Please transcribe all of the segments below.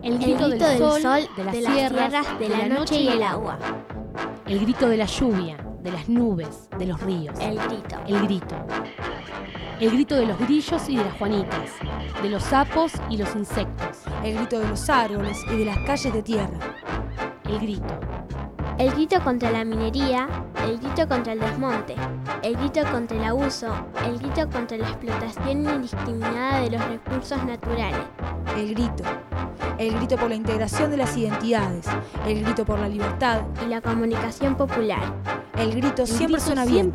El grito del sol, de las tierras, de la noche y el agua. El grito de la lluvia, de las nubes, de los ríos. El grito. El grito. El grito de los grillos y de las juanitas, de los sapos y los insectos. El grito de los árboles y de las calles de tierra. El grito. El grito contra la minería, el grito contra el desmonte, el grito contra el abuso, el grito contra la explotación indiscriminada de los recursos naturales. El grito por la integración de las identidades, el grito por la libertad y la comunicación popular. El grito siempre suena bien.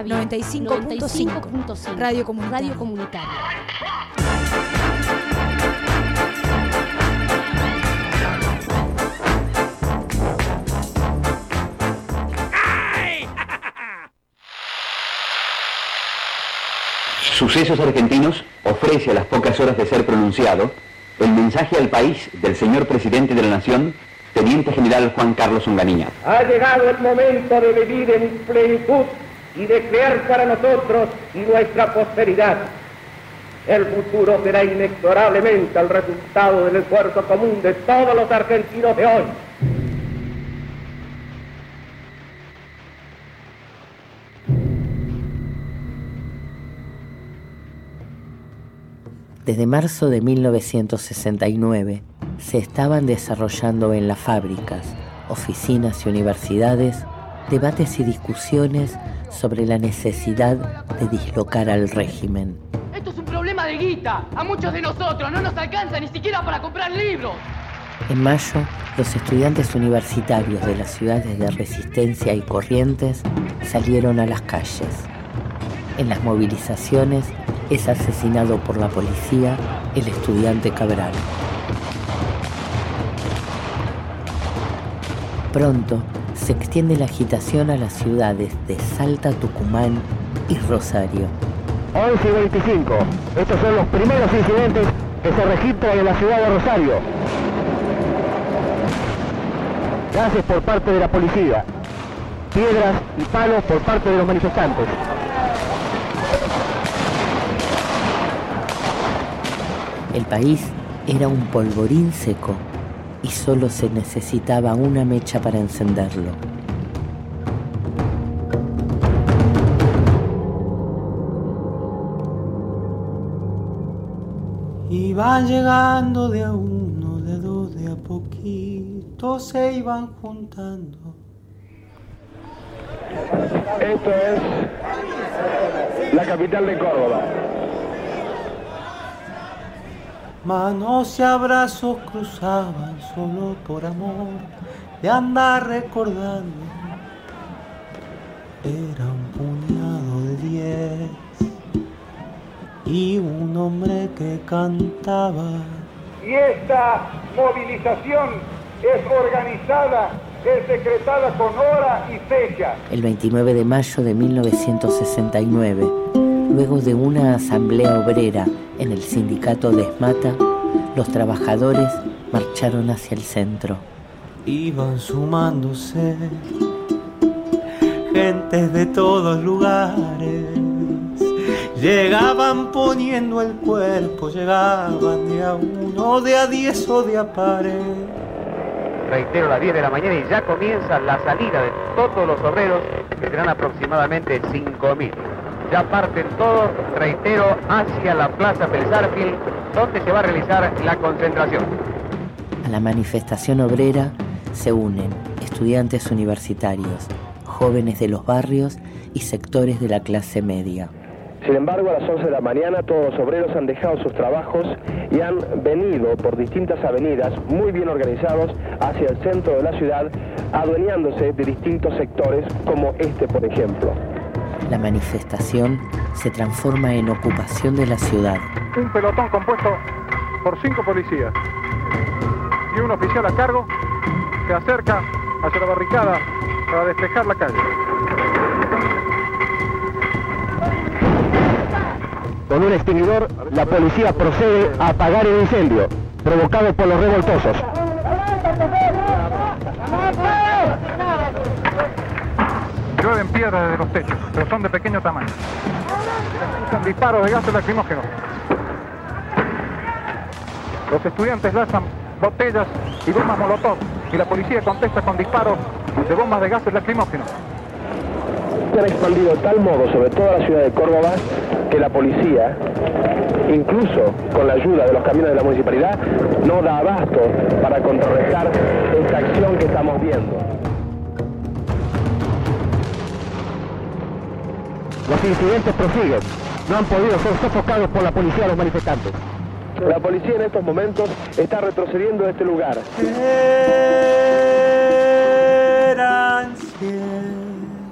95.5 Radio Comunitaria. Sucesos Argentinos ofrece a las pocas horas de ser pronunciado el mensaje al país del señor presidente de la Nación, Teniente General Juan Carlos Onganía. Ha llegado el momento de vivir en plenitud y de crear para nosotros y nuestra posteridad. El futuro será inexorablemente el resultado del esfuerzo común de todos los argentinos de hoy. Desde marzo de 1969 se estaban desarrollando en las fábricas, oficinas y universidades debates y discusiones sobre la necesidad de dislocar al régimen. Esto es un problema de guita. A muchos de nosotros no nos alcanza ni siquiera para comprar libros. En mayo, los estudiantes universitarios de las ciudades de Resistencia y Corrientes salieron a las calles. En las movilizaciones es asesinado por la policía el estudiante Cabral. Pronto se extiende la agitación a las ciudades de Salta, Tucumán y Rosario. 11:25. Estos son los primeros incidentes que se registran en la ciudad de Rosario. Gases por parte de la policía. Piedras y palos por parte de los manifestantes. El país era un polvorín seco y solo se necesitaba una mecha para encenderlo. Iban llegando de a uno, de a dos, de a poquito, se iban juntando. Esto es la capital de Córdoba. Manos y abrazos cruzaban solo por amor de andar recordando. Era un puñado de 10 y un hombre que cantaba. Y esta movilización es organizada, es decretada con hora y fecha. El 29 de mayo de 1969, luego de una asamblea obrera en el sindicato de Esmata, los trabajadores marcharon hacia el centro. Iban sumándose gentes de todos lugares, llegaban poniendo el cuerpo, llegaban de a uno, de a 10 o de a pares. Reitero, las 10 de la mañana y ya comienza la salida de todos los obreros, que serán aproximadamente 5.000. Ya parten todos, reitero, hacia la Plaza Pelzarfil, donde se va a realizar la concentración. A la manifestación obrera se unen estudiantes universitarios, jóvenes de los barrios y sectores de la clase media. Sin embargo, a las 11 de la mañana todos los obreros han dejado sus trabajos y han venido por distintas avenidas muy bien organizados hacia el centro de la ciudad, adueñándose de distintos sectores como este, por ejemplo. La manifestación se transforma en ocupación de la ciudad. Un pelotón compuesto por 5 policías y un oficial a cargo se acerca hacia la barricada para despejar la calle. Con un extinguidor, la policía procede a apagar el incendio provocado por los revoltosos. Llueven piedras desde los techos, pero son de pequeño tamaño. Usan disparos de gases lacrimógenos. Los estudiantes lanzan botellas y bombas molotov, y la policía contesta con disparos de bombas de gases lacrimógenos. Se han expandido de tal modo sobre toda la ciudad de Córdoba que la policía, incluso con la ayuda de los camiones de la municipalidad, no da abasto para contrarrestar esta acción que estamos viendo. Los incidentes prosiguen. No han podido ser sofocados por la policía los manifestantes. La policía en estos momentos está retrocediendo de este lugar. Eran 100.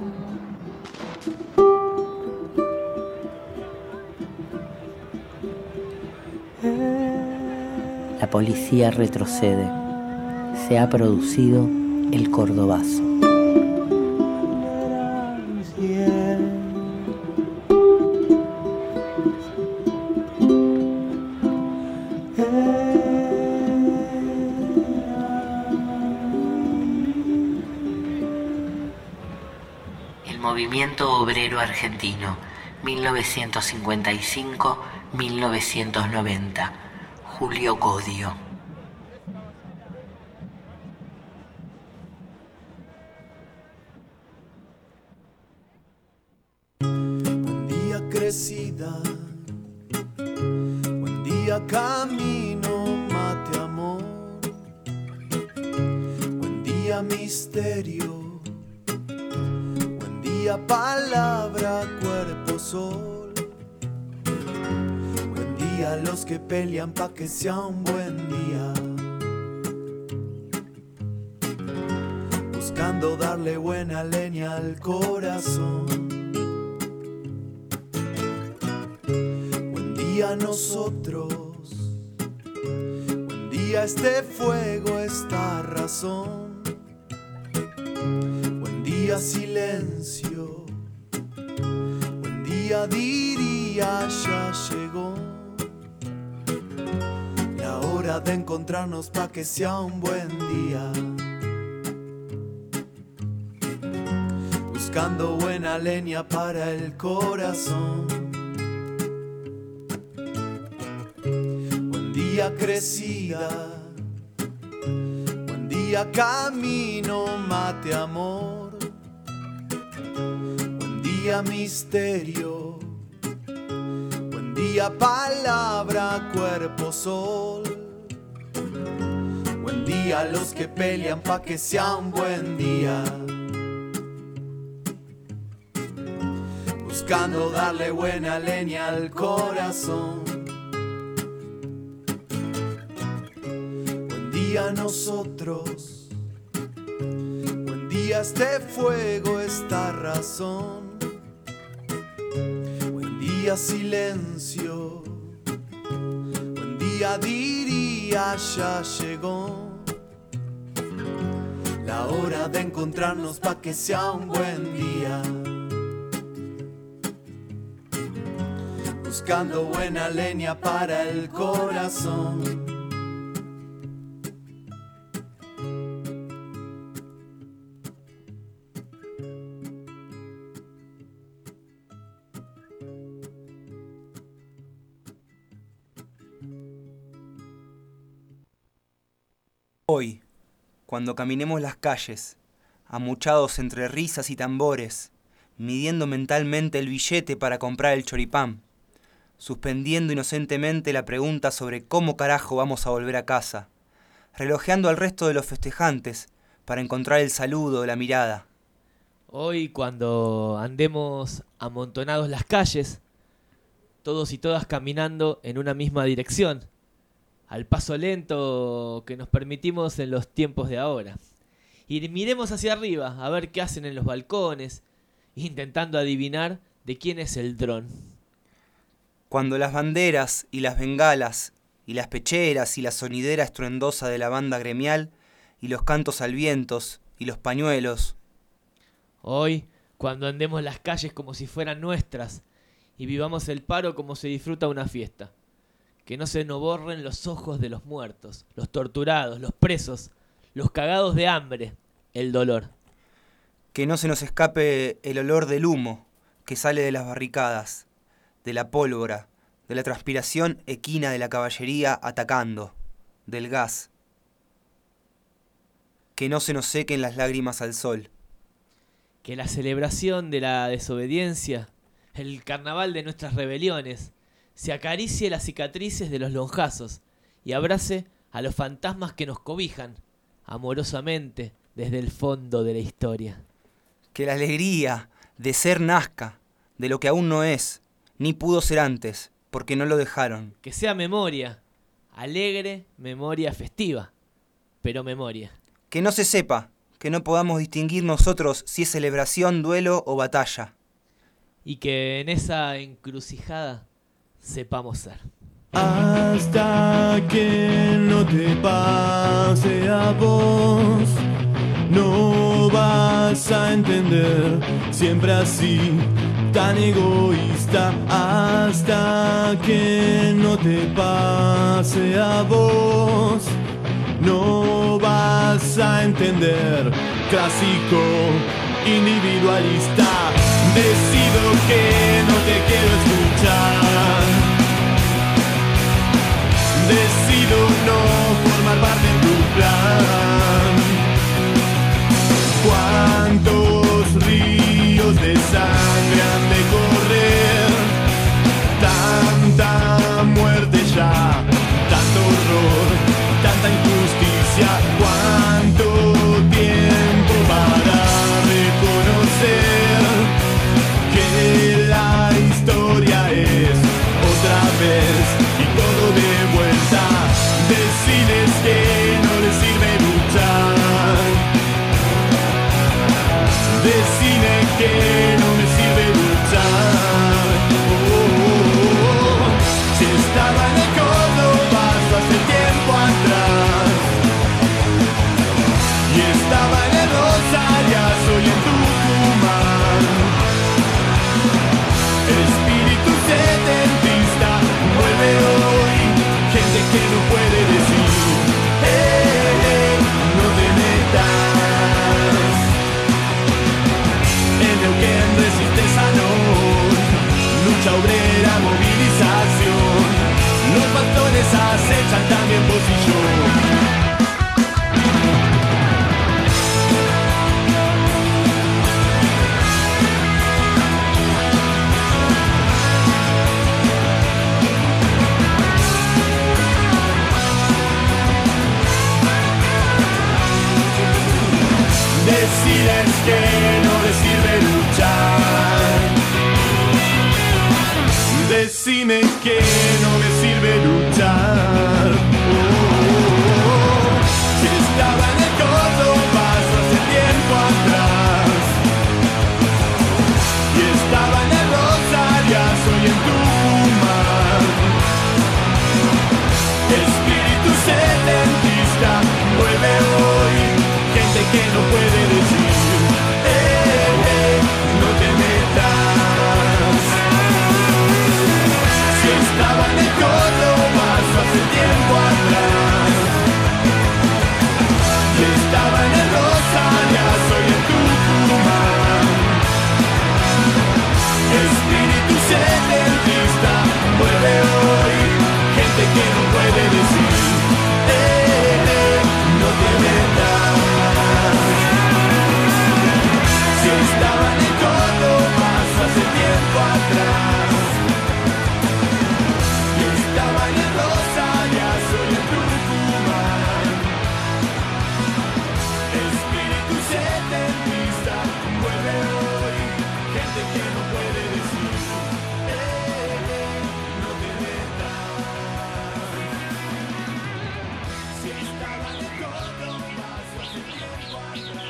La policía retrocede. Se ha producido el Cordobazo. El movimiento obrero argentino, 1955-1990. Julio Godio. Buen día crecida, buen día camino, mate amor, buen día misterio, buen día palabra, cuerpo, sol. A los que pelean pa' que sea un buen día, buscando darle buena leña al corazón. Buen día nosotros, buen día este fuego, esta razón. Buen día silencio, buen día diría ya llegó. Hora de encontrarnos pa' que sea un buen día, buscando buena leña para el corazón. Buen día crecida, buen día camino, mate amor, buen día misterio, buen día palabra, cuerpo, sol. Buen día a los que pelean pa' que sea un buen día, buscando darle buena leña al corazón. Buen día nosotros, buen día este fuego, esta razón. Buen día silencio, buen día diría ya llegó. La hora de encontrarnos pa' que sea un buen día, buscando buena leña para el corazón. Hoy, cuando caminemos las calles, amuchados entre risas y tambores, midiendo mentalmente el billete para comprar el choripán, suspendiendo inocentemente la pregunta sobre cómo carajo vamos a volver a casa, relojeando al resto de los festejantes para encontrar el saludo, la mirada. Hoy, cuando andemos amontonados las calles, todos y todas caminando en una misma dirección, al paso lento que nos permitimos en los tiempos de ahora. Y miremos hacia arriba a ver qué hacen en los balcones, intentando adivinar de quién es el dron. Cuando las banderas y las bengalas y las pecheras y la sonidera estruendosa de la banda gremial y los cantos al vientos y los pañuelos. Hoy, cuando andemos las calles como si fueran nuestras y vivamos el paro como se disfruta una fiesta. Que no se nos borren los ojos de los muertos, los torturados, los presos, los cagados de hambre, el dolor. Que no se nos escape el olor del humo que sale de las barricadas, de la pólvora, de la transpiración equina de la caballería atacando, del gas, que no se nos sequen las lágrimas al sol. Que la celebración de la desobediencia, el carnaval de nuestras rebeliones, se acaricie las cicatrices de los lonjazos y abrace a los fantasmas que nos cobijan amorosamente desde el fondo de la historia. Que la alegría de ser nazca de lo que aún no es, ni pudo ser antes, porque no lo dejaron. Que sea memoria, alegre memoria festiva, pero memoria. Que no se sepa, que no podamos distinguir nosotros si es celebración, duelo o batalla. Y que en esa encrucijada sepamos ser. Hasta que no te pase a vos, no vas a entender, siempre así, tan egoísta. Hasta que no te pase a vos, no vas a entender, clásico, individualista. Decido que no te quiero escuchar, decido no formar parte de tu plan. ¿Cuántos ríos de sangre han de correr? Tanta muerte ya, tanto horror, tanta injusticia. ¿Cuánto tiempo para reconocer que la historia es otra vez y todo de vuelta? Decides que no le sirve luchar, decide que no me sirve luchar. Si estaba en el Córdoba hace tiempo atrás y estaba en el Rosarias hoy en Tucumán, espíritu setentista vuelve hoy, gente que no puede decir no te metas. En Neuquén resiste no, lucha obrera, movilización, los patrones acechan también posición. Decides que no le sirve luchar, decime que no me sirve luchar. Si estaba en el Córdoba hace tiempo atrás y estaba en el Rosarias hoy en Tucumán, espíritu setentista vuelve hoy, gente que no puede decir no te metas. Si estaba en el Córdoba hace tiempo atrás y estaba en el Rosarias hoy en Tucumán, espíritu setentista vuelve hoy, gente que no puede decir no te metas. Si estaba en el Córdoba hace tiempo atrás y estaba en el Rosarias hoy en Tucumán, espíritu setentista vuelve hoy, gente que no puede decir no te metas. Si estaba en el Córdoba hace tiempo atrás.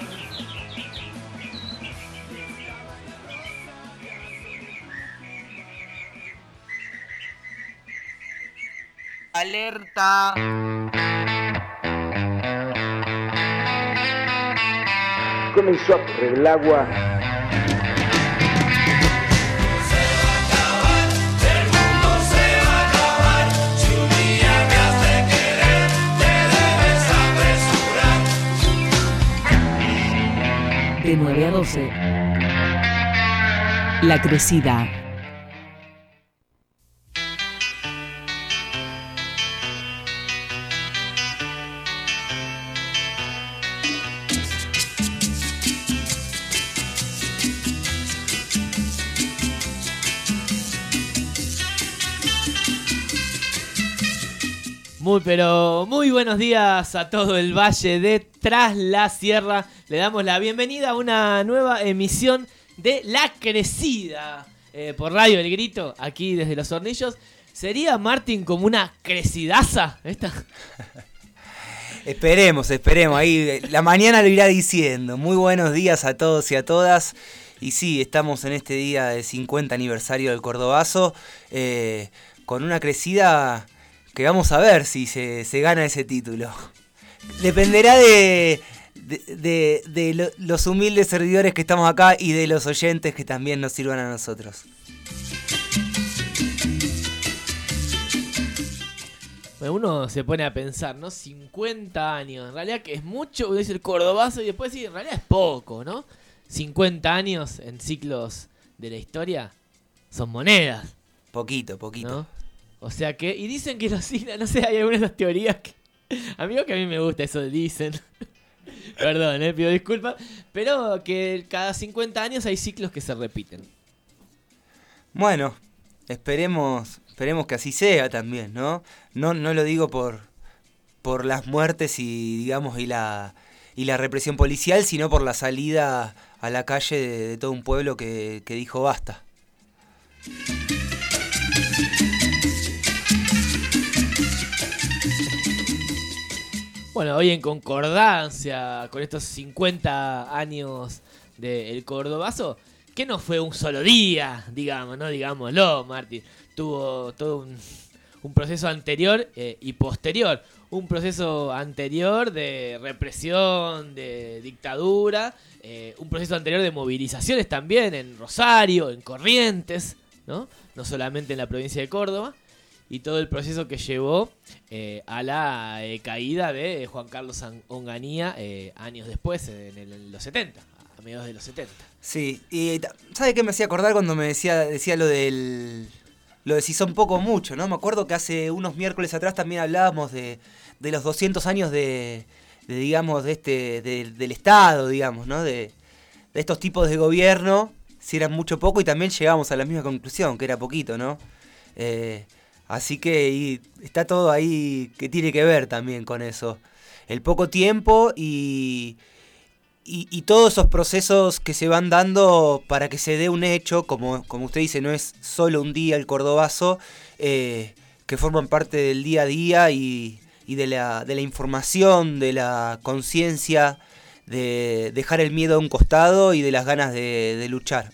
¡Alerta! Comenzó a correr el agua. De 9 a 12. La Crecida. Muy buenos días a todo el valle de Tras la Sierra. Le damos la bienvenida a una nueva emisión de La Crecida por Radio El Grito, aquí desde Los Hornillos. ¿Sería, Martín, como una crecidaza esta? Esperemos, ahí la mañana lo irá diciendo. Muy buenos días a todos y a todas. Y sí, estamos en este día de 50 aniversario del Cordobazo, con una crecida que vamos a ver si se gana ese título. Dependerá de los humildes servidores que estamos acá y de los oyentes que también nos sirvan a nosotros. Bueno, uno se pone a pensar, ¿no? 50 años, en realidad que es mucho, dice el Cordobazo, y después sí, en realidad es poco, ¿no? 50 años en ciclos de la historia son monedas. Poquito. ¿No? O sea que, y dicen que los siglos, no sé, hay algunas de esas teorías que, amigo, que a mí me gusta eso, dicen. Perdón, pido disculpas, pero que cada 50 años hay ciclos que se repiten. Bueno, esperemos que así sea también, ¿no? No lo digo por las muertes y digamos y la represión policial, sino por la salida a la calle de todo un pueblo que dijo basta. Bueno, hoy en concordancia con estos 50 años del Cordobazo, que no fue un solo día, digamos, ¿no? Digámoslo, Martín. Tuvo todo un proceso anterior y posterior. Un proceso anterior de represión, de dictadura, un proceso anterior de movilizaciones también en Rosario, en Corrientes, ¿no? No solamente en la provincia de Córdoba. Y todo el proceso que llevó a la caída de Juan Carlos Onganía años después, en los 70, a mediados de los 70. Sí, y ¿sabe qué me hacía acordar cuando me decía lo de si son poco o mucho, ¿no? Me acuerdo que hace unos miércoles atrás también hablábamos de los 200 años del Estado, digamos, ¿no? De estos tipos de gobierno, si eran mucho o poco, y también llegamos a la misma conclusión, que era poquito, ¿no? Así que está todo ahí que tiene que ver también con eso. El poco tiempo y todos esos procesos que se van dando para que se dé un hecho, como usted dice, no es solo un día el Cordobazo, que forman parte del día a día y de la información, de la conciencia, de dejar el miedo a un costado y de las ganas de luchar.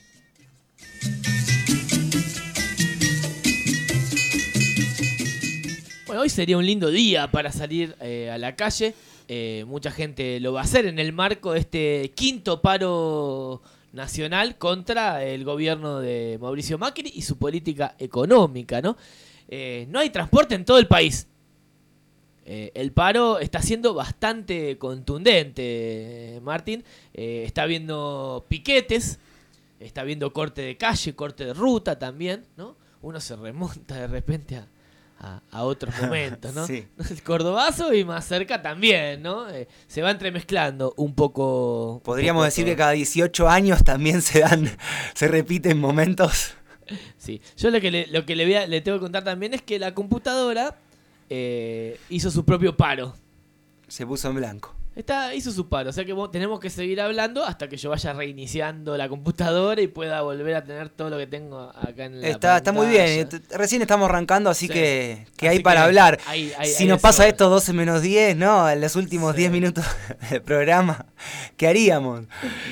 Bueno, hoy sería un lindo día para salir a la calle. Mucha gente lo va a hacer en el marco de este quinto paro nacional contra el gobierno de Mauricio Macri y su política económica, ¿no? No hay transporte en todo el país. El paro está siendo bastante contundente, Martín. Está habiendo piquetes, está habiendo corte de calle, corte de ruta también, ¿no? Uno se remonta de repente a otros momentos, ¿no? Sí. El Cordobazo y más cerca también, ¿no? Se va entremezclando un poco. Podríamos decir que cada 18 años también se repiten momentos. Sí. Yo lo que le tengo que contar también es que la computadora hizo su propio paro. Se puso en blanco. Hizo su paro, o sea que tenemos que seguir hablando hasta que yo vaya reiniciando la computadora y pueda volver a tener todo lo que tengo acá en la pantalla. Está muy bien, recién estamos arrancando, así sí. que así hay para hablar. Si nos pasa eso. esto 12 menos 10, ¿no? En los últimos 10 minutos del programa, ¿qué haríamos?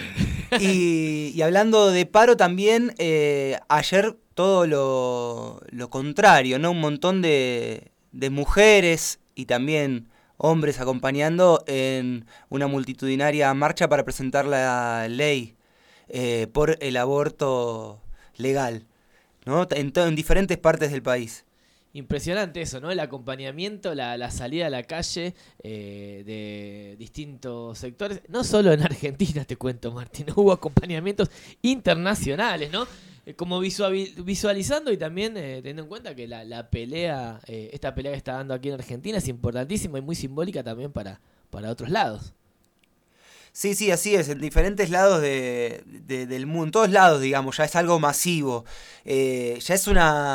Y hablando de paro también, ayer todo lo contrario, ¿no? Un montón de mujeres y también hombres acompañando en una multitudinaria marcha para presentar la ley por el aborto legal, ¿no? En diferentes partes del país. Impresionante eso, ¿no? El acompañamiento, la salida a la calle de distintos sectores. No solo en Argentina, te cuento, Martín. Hubo acompañamientos internacionales, ¿no? Como visualizando y también teniendo en cuenta que la pelea, esta pelea que está dando aquí en Argentina es importantísima y muy simbólica también para otros lados. Sí, así es. En diferentes lados del mundo, en todos lados, digamos, ya es algo masivo. Ya es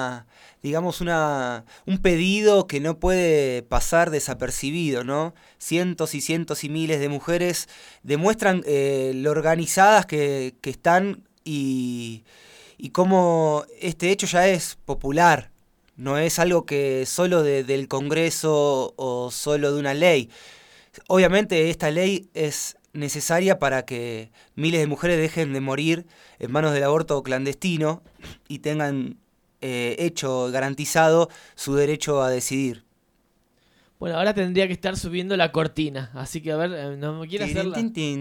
un pedido que no puede pasar desapercibido, ¿no? Cientos y miles de mujeres demuestran lo organizadas que están y cómo este hecho ya es popular. No es algo que solo del Congreso o solo de una ley. Obviamente esta ley es necesaria para que miles de mujeres dejen de morir en manos del aborto clandestino y tengan garantizado su derecho a decidir. Bueno, ahora tendría que estar subiendo la cortina, así que a ver, no me quiere hacerla.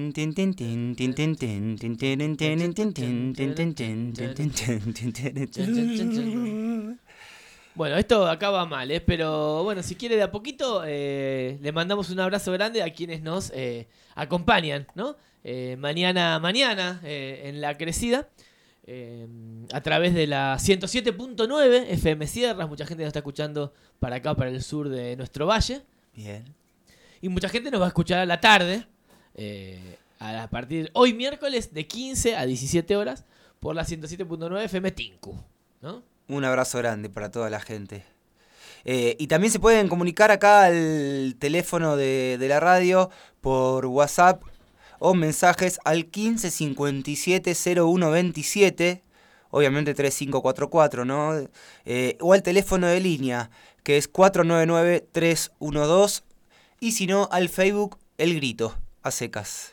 Bueno, esto acá va mal, pero bueno, si quiere de a poquito, le mandamos un abrazo grande a quienes nos acompañan, ¿no? Mañana en La Crecida, a través de la 107.9 FM Sierras. Mucha gente nos está escuchando para acá, para el sur de nuestro valle. Bien. Y mucha gente nos va a escuchar a la tarde, a partir de hoy miércoles de 15 a 17 horas, por la 107.9 FM Tinku, ¿no? Un abrazo grande para toda la gente. Y también se pueden comunicar acá al teléfono de la radio por WhatsApp o mensajes al 15 57 01 27, obviamente 3544, ¿no? O al teléfono de línea, que es 499 312, y si no, al Facebook El Grito, a secas.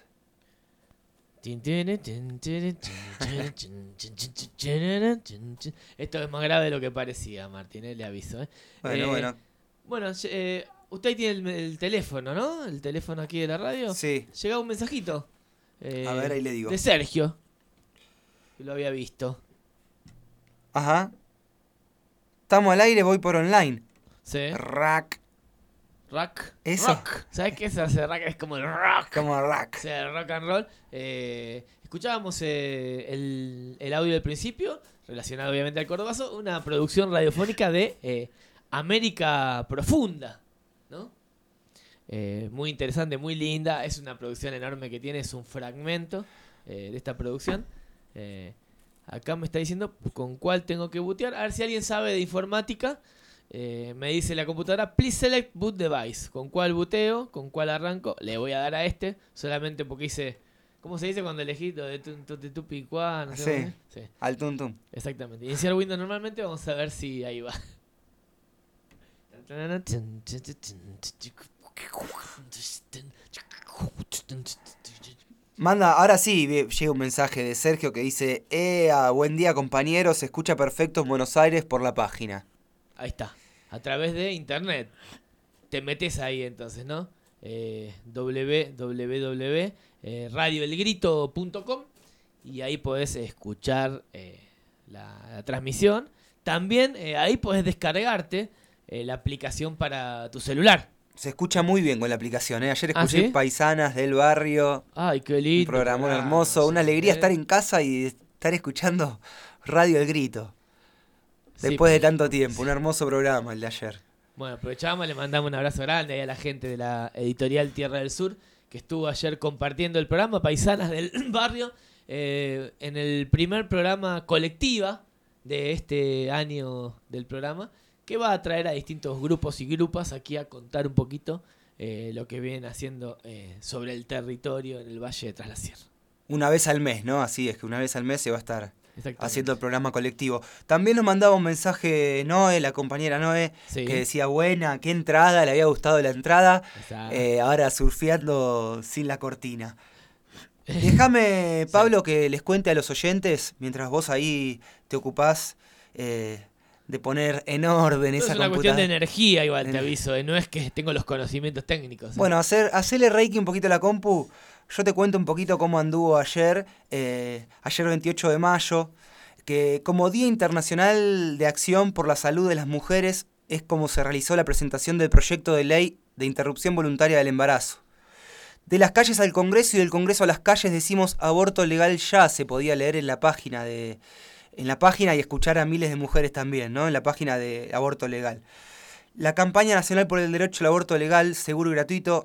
Esto es más grave de lo que parecía, Martín, le aviso. Bueno. Bueno, usted tiene el teléfono, ¿no? El teléfono aquí de la radio. Sí. Llega un mensajito. A ver, ahí le digo. De Sergio, que lo había visto. Ajá. Estamos al aire, voy por online. Sí. Rack. Eso. Rock. ¿Sabes qué es hacer rock? Es como el rock. Como rock. O sea, el rock and roll. Escuchábamos el audio del principio, relacionado obviamente al Cordobazo, una producción radiofónica de América Profunda, ¿no? Muy interesante, muy linda. Es una producción enorme que tiene, es un fragmento de esta producción. Acá me está diciendo con cuál tengo que bootear. A ver si alguien sabe de informática. Me dice la computadora, please select boot device. ¿Con cuál booteo? ¿Con cuál arranco? Le voy a dar a este, solamente porque hice... ¿Cómo se dice cuando elegí de tupicuá? No sé. Sí. Al tuntum. Exactamente. Iniciar Windows normalmente, vamos a ver si ahí va. Ahora sí, llega un mensaje de Sergio que dice: buen día compañeros, se escucha perfecto en Buenos Aires por la página. Ahí está, a través de internet. Te metes ahí entonces, ¿no? www.radioelgrito.com y ahí podés escuchar la transmisión. También ahí podés descargarte la aplicación para tu celular. Se escucha muy bien con la aplicación, ¿eh? Ayer escuché ¿sí? Paisanas del Barrio. Ay, qué lindo. Un programón hermoso, una alegría estar en casa y estar escuchando Radio El Grito. Después de tanto tiempo, un hermoso programa el de ayer. Bueno, aprovechamos, le mandamos un abrazo grande ahí a la gente de la editorial Tierra del Sur, que estuvo ayer compartiendo el programa Paisanas del Barrio, en el primer programa colectiva de este año del programa, que va a traer a distintos grupos y grupas aquí a contar un poquito lo que vienen haciendo sobre el territorio en el Valle de Tras la Sierra. Una vez al mes, ¿no? Así es, que una vez al mes se va a estar haciendo el programa colectivo. También nos mandaba un mensaje Noé, la compañera Noé, que decía: buena, qué entrada, le había gustado la entrada, ahora surfeando sin la cortina. Déjame, Pablo, que les cuente a los oyentes, mientras vos ahí te ocupás de poner en orden esa computadora. Es una cuestión de energía, igual te aviso, no es que tengo los conocimientos técnicos. Bueno, hacerle reiki un poquito a la compu. Yo te cuento un poquito cómo anduvo ayer 28 de mayo, que como Día Internacional de Acción por la Salud de las Mujeres es como se realizó la presentación del proyecto de ley de interrupción voluntaria del embarazo. De las calles al Congreso y del Congreso a las calles decimos aborto legal ya, se podía leer en la página y escuchar a miles de mujeres también, ¿no? En la página de Aborto Legal. La campaña nacional por el derecho al aborto legal, seguro y gratuito,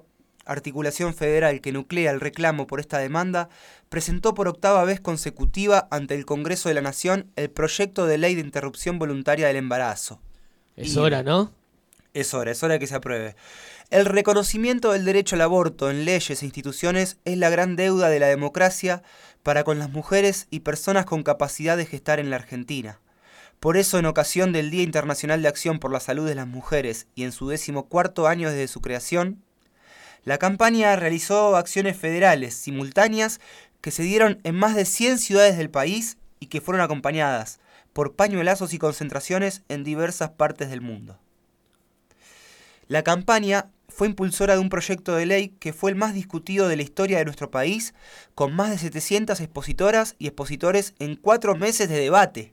articulación federal que nuclea el reclamo por esta demanda, presentó por 8ª vez consecutiva ante el Congreso de la Nación el proyecto de ley de interrupción voluntaria del embarazo. Es hora, ¿no? Es hora de que se apruebe. El reconocimiento del derecho al aborto en leyes e instituciones es la gran deuda de la democracia para con las mujeres y personas con capacidad de gestar en la Argentina. Por eso, en ocasión del Día Internacional de Acción por la Salud de las Mujeres y en su 14º año desde su creación, la campaña realizó acciones federales simultáneas que se dieron en más de 100 ciudades del país y que fueron acompañadas por pañuelazos y concentraciones en diversas partes del mundo. La campaña fue impulsora de un proyecto de ley que fue el más discutido de la historia de nuestro país, con más de 700 expositoras y expositores en 4 meses de debate.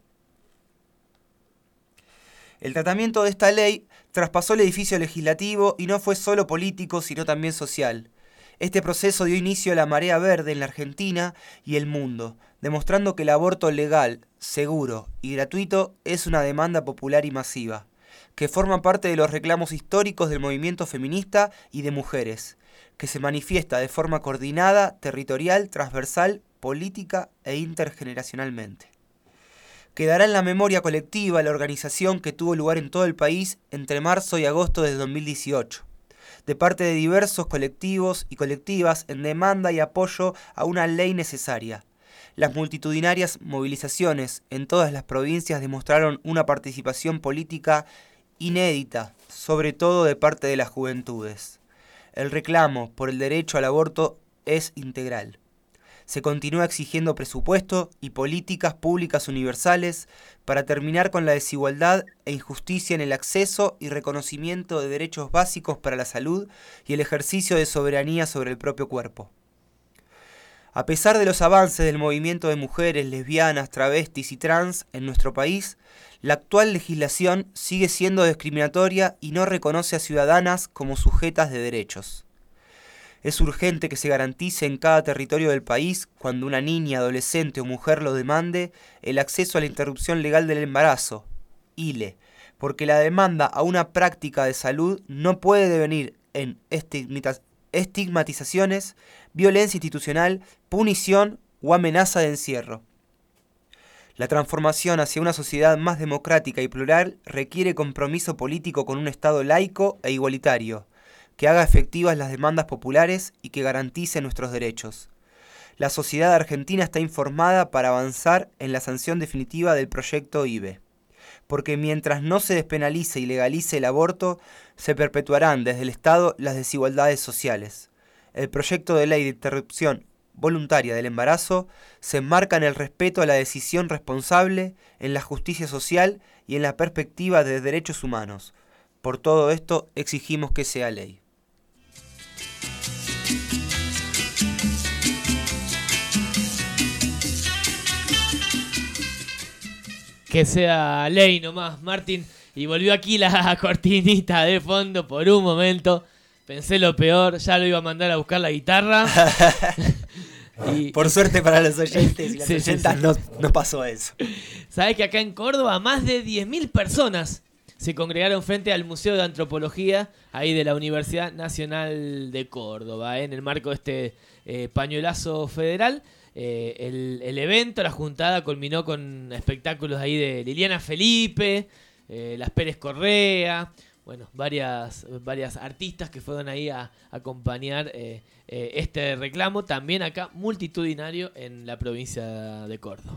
El tratamiento de esta ley traspasó el edificio legislativo y no fue solo político, sino también social. Este proceso dio inicio a la marea verde en la Argentina y el mundo, demostrando que el aborto legal, seguro y gratuito es una demanda popular y masiva, que forma parte de los reclamos históricos del movimiento feminista y de mujeres, que se manifiesta de forma coordinada, territorial, transversal, política e intergeneracionalmente. Quedará en la memoria colectiva la organización que tuvo lugar en todo el país entre marzo y agosto de 2018, de parte de diversos colectivos y colectivas en demanda y apoyo a una ley necesaria. Las multitudinarias movilizaciones en todas las provincias demostraron una participación política inédita, sobre todo de parte de las juventudes. El reclamo por el derecho al aborto es integral. Se continúa exigiendo presupuesto y políticas públicas universales para terminar con la desigualdad e injusticia en el acceso y reconocimiento de derechos básicos para la salud y el ejercicio de soberanía sobre el propio cuerpo. A pesar de los avances del movimiento de mujeres, lesbianas, travestis y trans en nuestro país, la actual legislación sigue siendo discriminatoria y no reconoce a ciudadanas como sujetas de derechos. Es urgente que se garantice en cada territorio del país, cuando una niña, adolescente o mujer lo demande, el acceso a la interrupción legal del embarazo, ILE, porque la demanda a una práctica de salud no puede devenir en estigmatizaciones, violencia institucional, punición o amenaza de encierro. La transformación hacia una sociedad más democrática y plural requiere compromiso político con un Estado laico e igualitario, que haga efectivas las demandas populares y que garantice nuestros derechos. La sociedad argentina está informada para avanzar en la sanción definitiva del proyecto IVE, porque mientras no se despenalice y legalice el aborto, se perpetuarán desde el Estado las desigualdades sociales. El proyecto de ley de interrupción voluntaria del embarazo se enmarca en el respeto a la decisión responsable, en la justicia social y en la perspectiva de derechos humanos. Por todo esto exigimos que sea ley. Que sea ley nomás, Martín. Y volvió aquí la cortinita de fondo por un momento. Pensé lo peor, ya lo iba a mandar a buscar la guitarra. Por suerte para los oyentes y las oyentas no pasó eso. Sabés que acá en Córdoba más de 10.000 personas se congregaron frente al Museo de Antropología ahí de la Universidad Nacional de Córdoba, en el marco de este pañuelazo federal. El evento, la juntada, culminó con espectáculos ahí de Liliana Felipe, Las Pérez Correa, bueno, varias artistas que fueron ahí a acompañar este reclamo, también acá multitudinario en la provincia de Córdoba.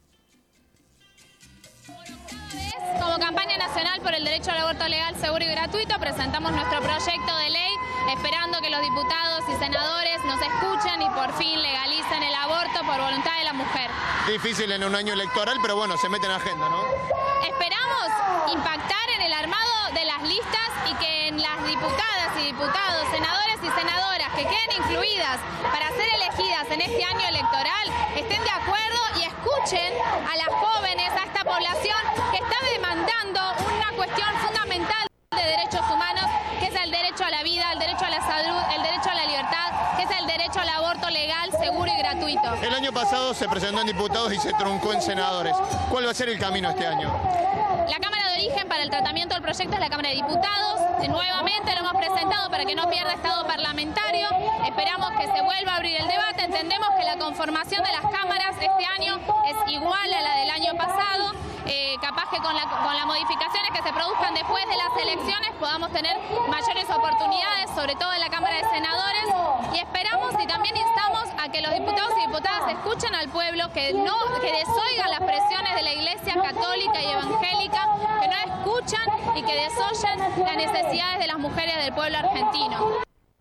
Como campaña nacional por el derecho al aborto legal, seguro y gratuito, presentamos nuestro proyecto de ley, esperando que los diputados y senadores nos escuchen y por fin legalicen el aborto por voluntad de la mujer. Difícil en un año electoral, pero bueno, se mete en agenda, ¿no? Esperamos impactar en el armado de las listas y que en las diputadas y diputados, senadores y senadoras que queden incluidas para ser elegidas en este año electoral estén de acuerdo y escuchen a las jóvenes, a esta población que está demandando una cuestión fundamental de derechos humanos, que es el derecho a la vida, el derecho a la salud, el derecho a la libertad, que es el derecho al aborto legal, seguro y gratuito. El año pasado se presentó en diputados y se truncó en senadores. ¿Cuál va a ser el camino este año? La Cámara de Origen para el tratamiento del proyecto es la Cámara de Diputados. Nuevamente lo hemos presentado para que no pierda estado parlamentario. Esperamos que se vuelva a abrir el debate. Entendemos que la conformación de las cámaras este año es igual a la del año pasado. Capaz que con las modificaciones que se produzcan después de las elecciones podamos tener mayores oportunidades, sobre todo en la Cámara de Senadores. Y esperamos y también instamos a que los diputados y diputadas escuchen al pueblo, que desoigan las presiones de la Iglesia católica y evangélica, que no escuchan y que desoyen las necesidades de las mujeres del pueblo argentino.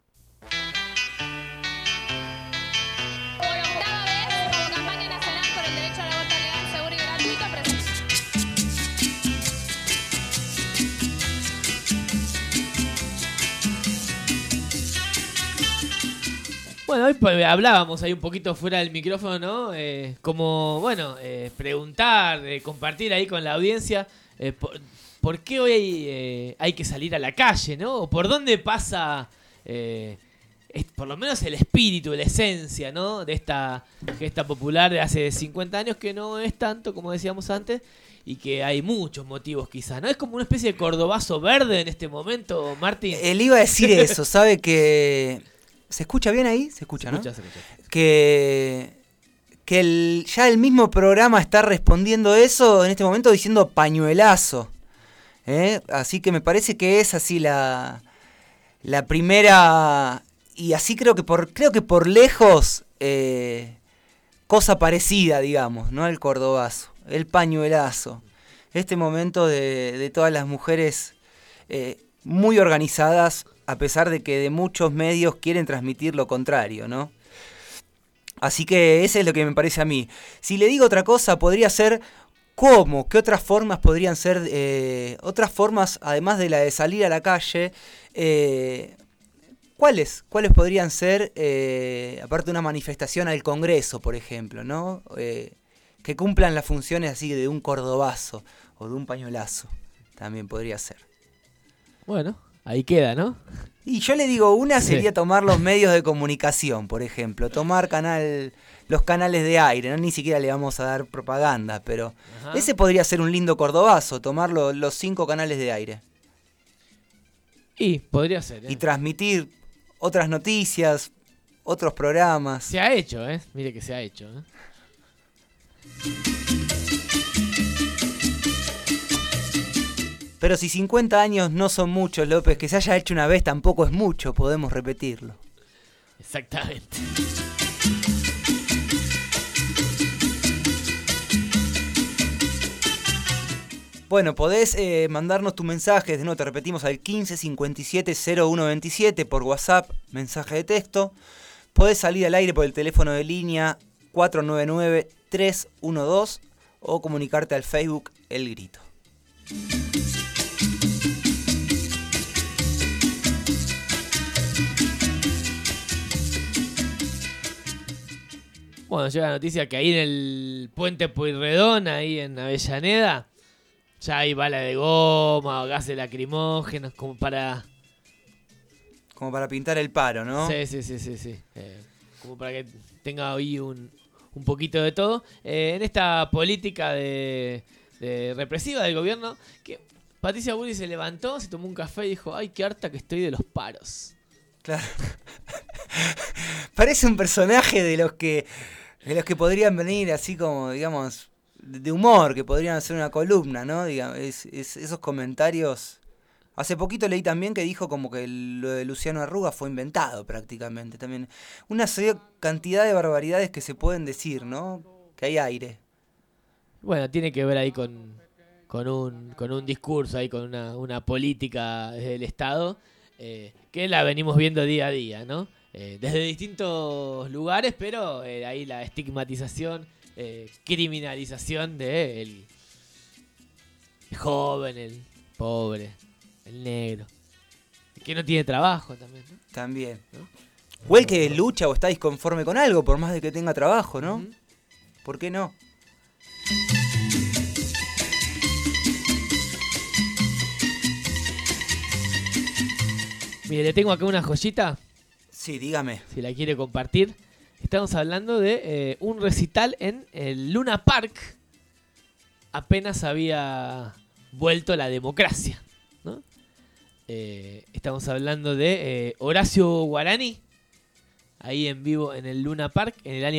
Por octava vez, como campaña nacional por el derecho al aborto legal, seguro y gratuito, Bueno, hoy hablábamos ahí un poquito fuera del micrófono, ¿no? Preguntar, compartir ahí con la audiencia por qué hoy hay que salir a la calle, ¿no? O por dónde pasa, por lo menos el espíritu, la esencia, ¿no? De esta gesta popular de hace 50 años, que no es tanto, como decíamos antes, y que hay muchos motivos quizás, ¿no? Es como una especie de cordobazo verde en este momento, Martín. Él iba a decir eso, ¿sabe que... ¿Se escucha bien ahí? Se escucha, ¿no? Se escucha. Que ya el mismo programa está respondiendo eso en este momento diciendo pañuelazo. Así que me parece que es así la primera, y así creo que por lejos cosa parecida, digamos, ¿no? El cordobazo, el pañuelazo. Este momento de todas las mujeres muy organizadas, a pesar de que de muchos medios quieren transmitir lo contrario, ¿no? Así que eso es lo que me parece a mí. Si le digo otra cosa, podría ser cómo, qué otras formas podrían ser, otras formas, además de la de salir a la calle, ¿cuáles podrían ser, aparte de una manifestación al Congreso, por ejemplo, ¿no? Que cumplan las funciones así de un cordobazo o de un pañuelazo, también podría ser. Bueno, ahí queda, ¿no? Y yo le digo, una sería tomar los medios de comunicación, por ejemplo, tomar los canales de aire, no ni siquiera le vamos a dar propaganda, pero ese podría ser un lindo cordobazo, tomar los 5 canales de aire. Y podría ser, y transmitir otras noticias, otros programas. Se ha hecho, mire que se ha hecho, Pero si 50 años no son muchos, López, que se haya hecho una vez tampoco es mucho, podemos repetirlo. Exactamente. Bueno, podés mandarnos tus mensajes, de nuevo te repetimos, al 15 57 01 27 por WhatsApp, mensaje de texto. Podés salir al aire por el teléfono de línea 499 312 o comunicarte al Facebook El Grito. Bueno, llega la noticia que ahí en el puente Pueyrredón, ahí en Avellaneda, ya hay bala de goma o gases lacrimógenos como para pintar el paro, ¿no? Sí. Como para que tenga ahí un poquito de todo. En esta política de represiva del gobierno, que Patricia Bullrich se levantó, se tomó un café y dijo, ay, qué harta que estoy de los paros. Claro. Parece un personaje de los que podrían venir así como, digamos, de humor, que podrían hacer una columna, ¿no? Digamos, esos comentarios. Hace poquito leí también que dijo como que lo de Luciano Arruga fue inventado prácticamente también. Una cantidad de barbaridades que se pueden decir, ¿no? Que hay aire. Bueno, tiene que ver ahí con un discurso, ahí con una política del Estado, que la venimos viendo día a día, ¿no? Desde distintos lugares, pero ahí la estigmatización, criminalización del joven, el pobre, el negro, el que no tiene trabajo también, ¿no? También, ¿no? O el que lucha o está disconforme con algo, por más de que tenga trabajo, ¿no? Uh-huh. ¿Por qué no? Mire, le tengo acá una joyita. Sí, dígame. Si la quiere compartir. Estamos hablando de un recital en el Luna Park. Apenas había vuelto la democracia, ¿no? Estamos hablando de Horacio Guarani, ahí en vivo en el Luna Park en el año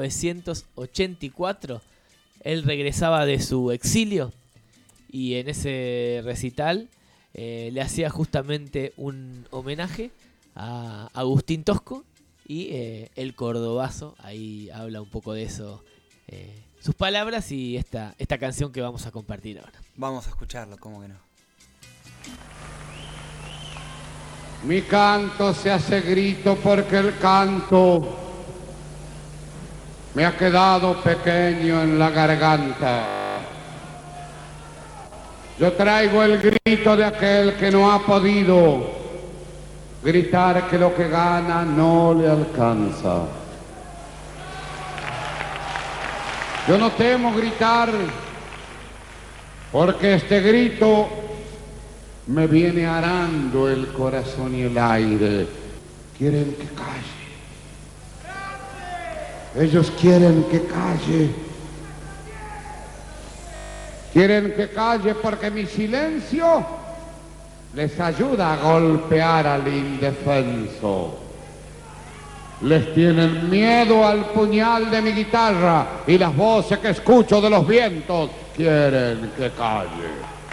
1984. Él regresaba de su exilio y en ese recital le hacía justamente un homenaje a Agustín Tosco y el cordobazo. Ahí habla un poco de eso, sus palabras y esta canción que vamos a compartir ahora. Vamos a escucharlo, ¿cómo que no? Mi canto se hace grito porque el canto me ha quedado pequeño en la garganta. Yo traigo el grito de aquel que no ha podido gritar que lo que gana no le alcanza. Yo no temo gritar porque este grito me viene arando el corazón y el aire. Quieren que calle. Ellos quieren que calle. Quieren que calle porque mi silencio les ayuda a golpear al indefenso. Les tienen miedo al puñal de mi guitarra y las voces que escucho de los vientos quieren que calle.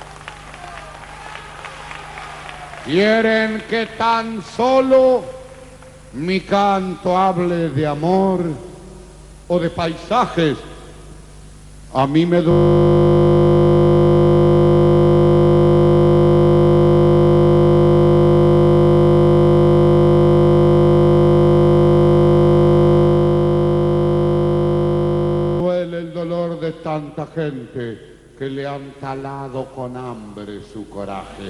Quieren que tan solo mi canto hable de amor o de paisajes. A mí me duele el dolor de tanta gente que le han talado con hambre su coraje.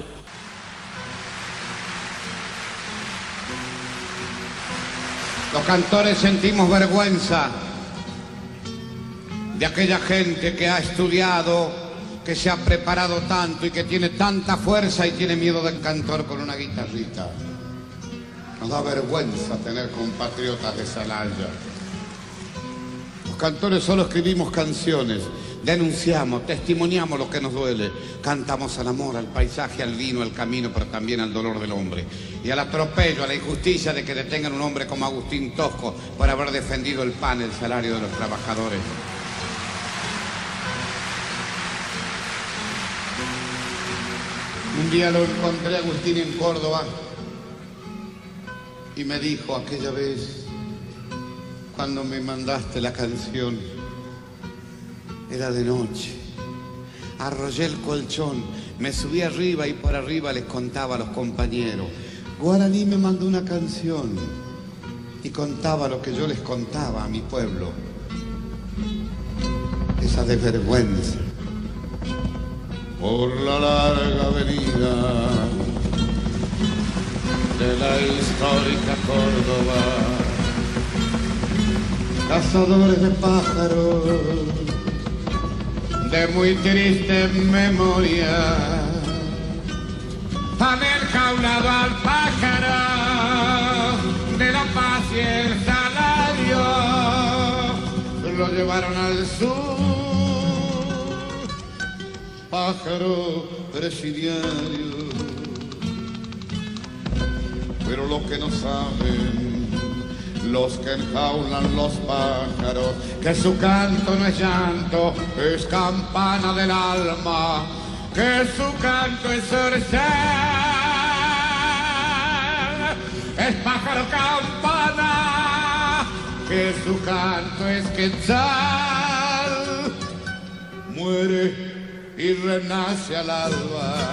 Los cantores sentimos vergüenza de aquella gente que ha estudiado, que se ha preparado tanto y que tiene tanta fuerza y tiene miedo del cantor con una guitarrita. Nos da vergüenza tener compatriotas de Salaya. Los cantores solo escribimos canciones, denunciamos, testimoniamos lo que nos duele, cantamos al amor, al paisaje, al vino, al camino, pero también al dolor del hombre y al atropello, a la injusticia de que detengan un hombre como Agustín Tosco por haber defendido el pan, el salario de los trabajadores. Un día lo encontré a Agustín en Córdoba y me dijo aquella vez, cuando me mandaste la canción, era de noche, arrollé el colchón, me subí arriba y por arriba les contaba a los compañeros. Guaraní me mandó una canción y contaba lo que yo les contaba a mi pueblo. Esa desvergüenza. Por la larga avenida de la histórica Córdoba, cazadores de pájaros de muy triste memoria han enjaulado al pájaro de la paz y el salario, lo llevaron al sur, pájaro presidiario. Pero lo que no saben los que enjaulan los pájaros, que su canto no es llanto, es campana del alma, que su canto es orzal, es pájaro campana, que su canto es quetzal, muere y renace al alba.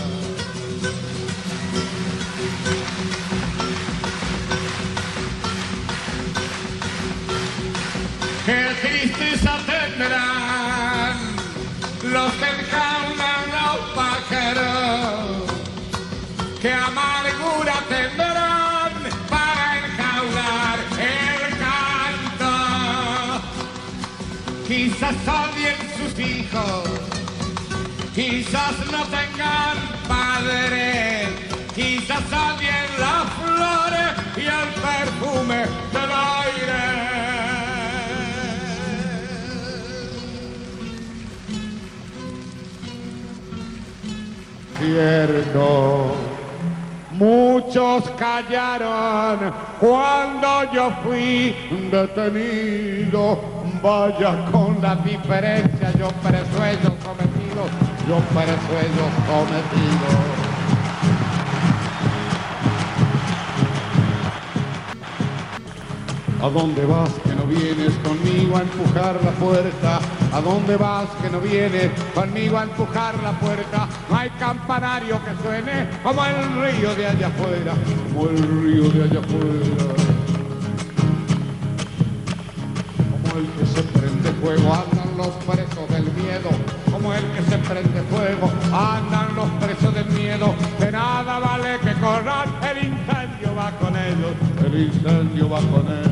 Qué tristeza tendrán los que enjaulan los pájaros, qué amargura tendrán para enjaular el canto. Quizás odien sus hijos, quizás no tengan padre, quizás odien las flores y el perfume del aire. desierto. Muchos callaron cuando yo fui detenido. Vaya con la diferencia, yo preso ellos sometidos, yo preso ellos sometidos. ¿A dónde vas que no vienes conmigo a empujar la puerta? ¿A dónde vas que no vienes conmigo a empujar la puerta? No hay campanario que suene como el río de allá afuera, como el río de allá afuera. Como el que se prende fuego andan los presos del miedo. Como el que se prende fuego andan los presos del miedo. De nada vale que corran, el incendio va con ellos, el incendio va con ellos.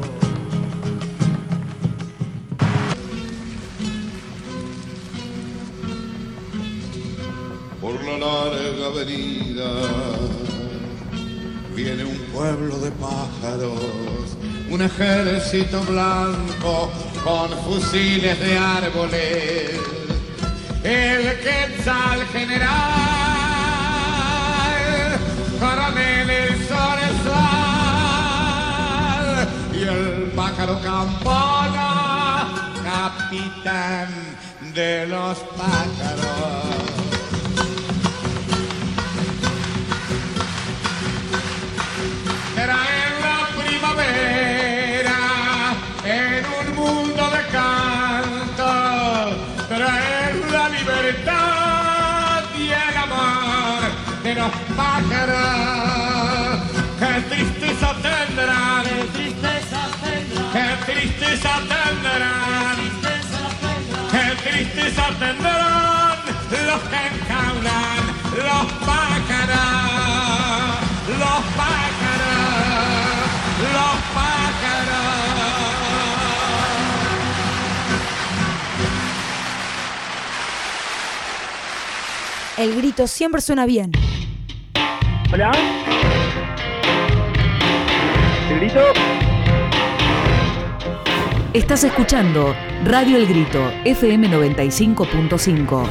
Por la larga avenida viene un pueblo de pájaros, un ejército blanco con fusiles de árboles, el Quetzal general, coronel el Zorzal y el pájaro Campana, capitán de los pájaros. Será en la primavera, en un mundo de canto, traer la libertad y el amor de los pájaros. Qué tristeza tendrán, qué tristeza tendrán, qué tristeza tendrán los que encaulan los pájaros, los pájaros, los pájaros. El grito siempre suena bien. Hola. ¿El grito? Estás escuchando Radio El Grito, FM 95.5.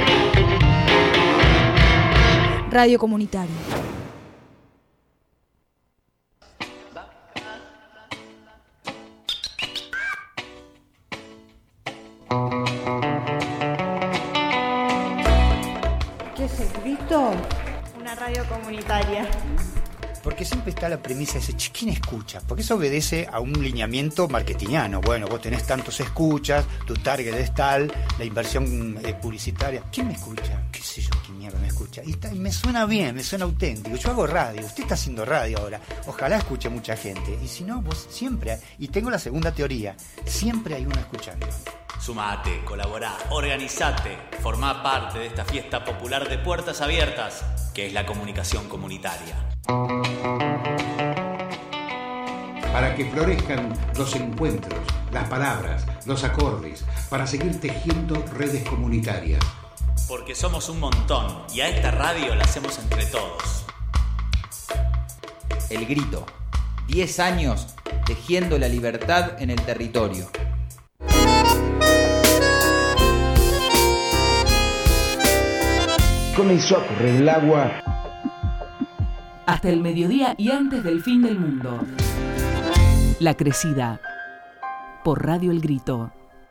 Radio comunitaria. ¿Qué es el grito? Una radio comunitaria. Porque siempre está la premisa de ese, ¿quién escucha? Porque eso obedece a un lineamiento marketingiano. Bueno, vos tenés tantos escuchas, tu target es tal, la inversión publicitaria. ¿Quién me escucha? ¿Qué sé yo? ¿Quién mierda me escucha? Y me suena bien, me suena auténtico. Yo hago radio, usted está haciendo radio ahora. Ojalá escuche mucha gente. Y si no, vos siempre, y tengo la segunda teoría, siempre hay uno escuchando. Sumate, colaborá, organizate, formá parte de esta fiesta popular de puertas abiertas, que es la comunicación comunitaria. Para que florezcan los encuentros, las palabras, los acordes, para seguir tejiendo redes comunitarias. Porque somos un montón y a esta radio la hacemos entre todos. El Grito. 10 años tejiendo la libertad en el territorio. Comenzó a correr el agua hasta el mediodía y antes del fin del mundo. La Crecida. Por Radio El Grito.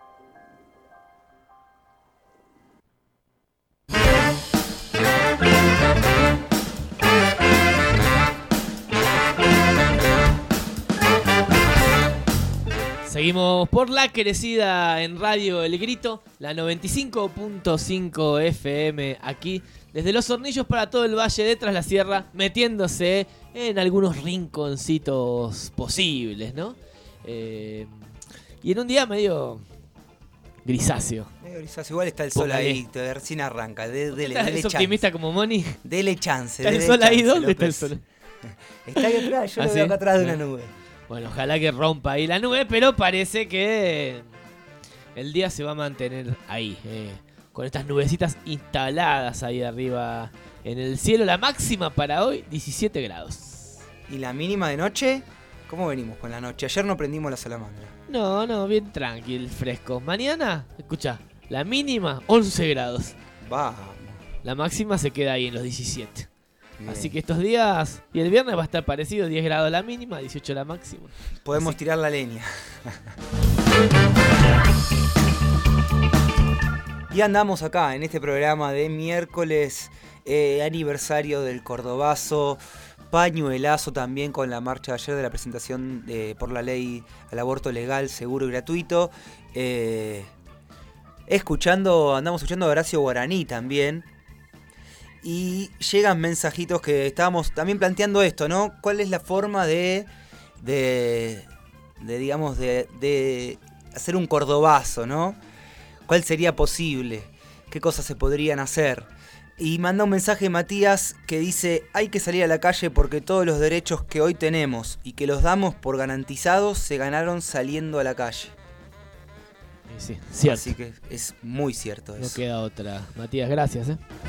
Seguimos por La Crecida en Radio El Grito, la 95.5 FM aquí, desde Los Hornillos para todo el Valle de Tras la Sierra, metiéndose en algunos rinconcitos posibles, ¿no? Y en un día medio grisáceo. Medio grisáceo, igual está el sol ahí, recién arranca, dele ¿Es optimista como Moni? Dele chance. ¿Está el sol ahí? ¿Dónde está el sol? Está ahí atrás, yo lo veo acá atrás de una nube. Bueno, ojalá que rompa ahí la nube, pero parece que el día se va a mantener ahí, con estas nubecitas instaladas ahí arriba en el cielo. La máxima para hoy, 17 grados. ¿Y la mínima de noche? ¿Cómo venimos con la noche? Ayer no prendimos la salamandra. No, bien tranquilo, fresco. Mañana, escucha, la mínima, 11 grados. Vamos. La máxima se queda ahí en los 17. Bien. Así que estos días, y el viernes va a estar parecido, 10 grados la mínima, 18 la máxima. Podemos tirar la leña. Y andamos acá en este programa de miércoles, aniversario del Cordobazo, pañuelazo también con la marcha de ayer de la presentación por la ley al aborto legal, seguro y gratuito. Andamos escuchando a Horacio Guaraní también. Y llegan mensajitos que estábamos también planteando esto, ¿no? ¿Cuál es la forma de hacer un cordobazo, ¿no? ¿Cuál sería posible? ¿Qué cosas se podrían hacer? Y manda un mensaje Matías que dice: hay que salir a la calle porque todos los derechos que hoy tenemos y que los damos por garantizados se ganaron saliendo a la calle. Sí, cierto. Así que es muy cierto eso. No queda otra. Matías, gracias.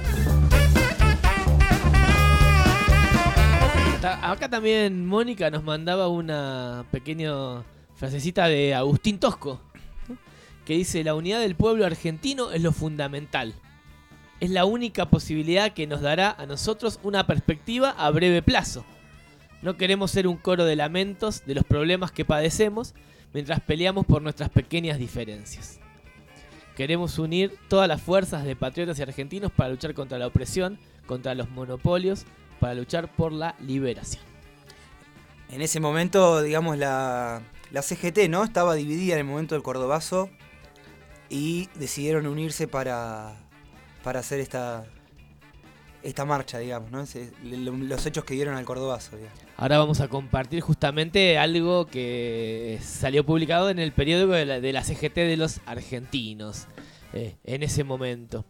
Acá también Mónica nos mandaba una pequeña frasecita de Agustín Tosco, ¿no? Que dice: la unidad del pueblo argentino es lo fundamental. Es la única posibilidad que nos dará a nosotros una perspectiva a breve plazo. No queremos ser un coro de lamentos de los problemas que padecemos mientras peleamos por nuestras pequeñas diferencias. Queremos unir todas las fuerzas de patriotas y argentinos para luchar contra la opresión, contra los monopolios, para luchar por la liberación. En ese momento, digamos, la CGT, ¿no? Estaba dividida en el momento del Cordobazo y decidieron unirse para hacer esta marcha, digamos, ¿no? Los hechos que dieron al Cordobazo, digamos. Ahora vamos a compartir justamente algo que salió publicado en el periódico de la CGT de los argentinos en ese momento.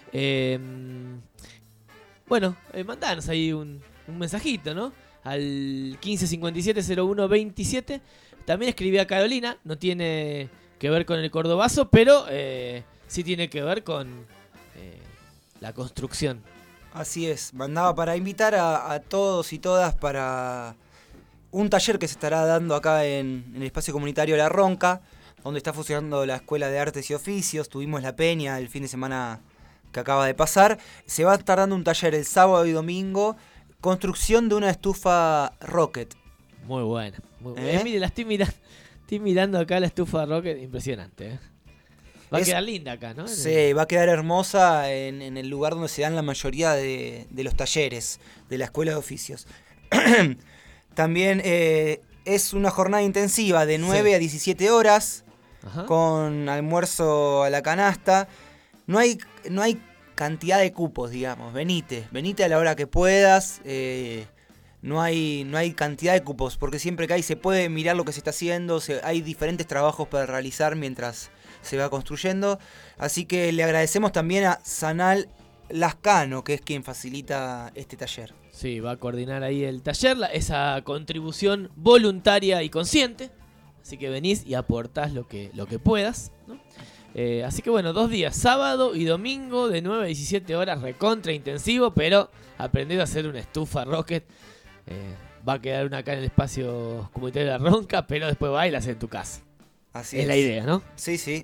Bueno, mandanos ahí un mensajito, ¿no? Al 1557-0127. También escribía Carolina, no tiene que ver con el Cordobazo, pero sí tiene que ver con la construcción. Así es, mandaba para invitar a todos y todas para un taller que se estará dando acá en el espacio comunitario La Ronca, donde está funcionando la Escuela de Artes y Oficios. Tuvimos la peña el fin de semana que acaba de pasar. Se va a estar dando un taller el sábado y domingo, construcción de una estufa Rocket. Muy buena. Mire, la estoy mirando acá la estufa Rocket, impresionante. Va a quedar linda acá, ¿no? Sí, va a quedar hermosa en el lugar donde se dan la mayoría de los talleres de la Escuela de Oficios. También es una jornada intensiva de 9 a 17 horas, ajá, con almuerzo a la canasta. No hay cantidad de cupos, digamos. Venite a la hora que puedas. No hay cantidad de cupos, porque siempre que hay se puede mirar lo que se está haciendo. Hay diferentes trabajos para realizar mientras se va construyendo. Así que le agradecemos también a Sanal Lascano, que es quien facilita este taller. Sí, va a coordinar ahí el taller, esa contribución voluntaria y consciente. Así que venís y aportás lo que puedas, ¿no? Así que bueno, 2 días, sábado y domingo de 9 a 17 horas, recontra intensivo, pero aprendiendo a hacer una estufa Rocket. Va a quedar una acá en el espacio comunitario de La Ronca, pero después va y la haces en tu casa. Así es la idea, ¿no? Sí, sí.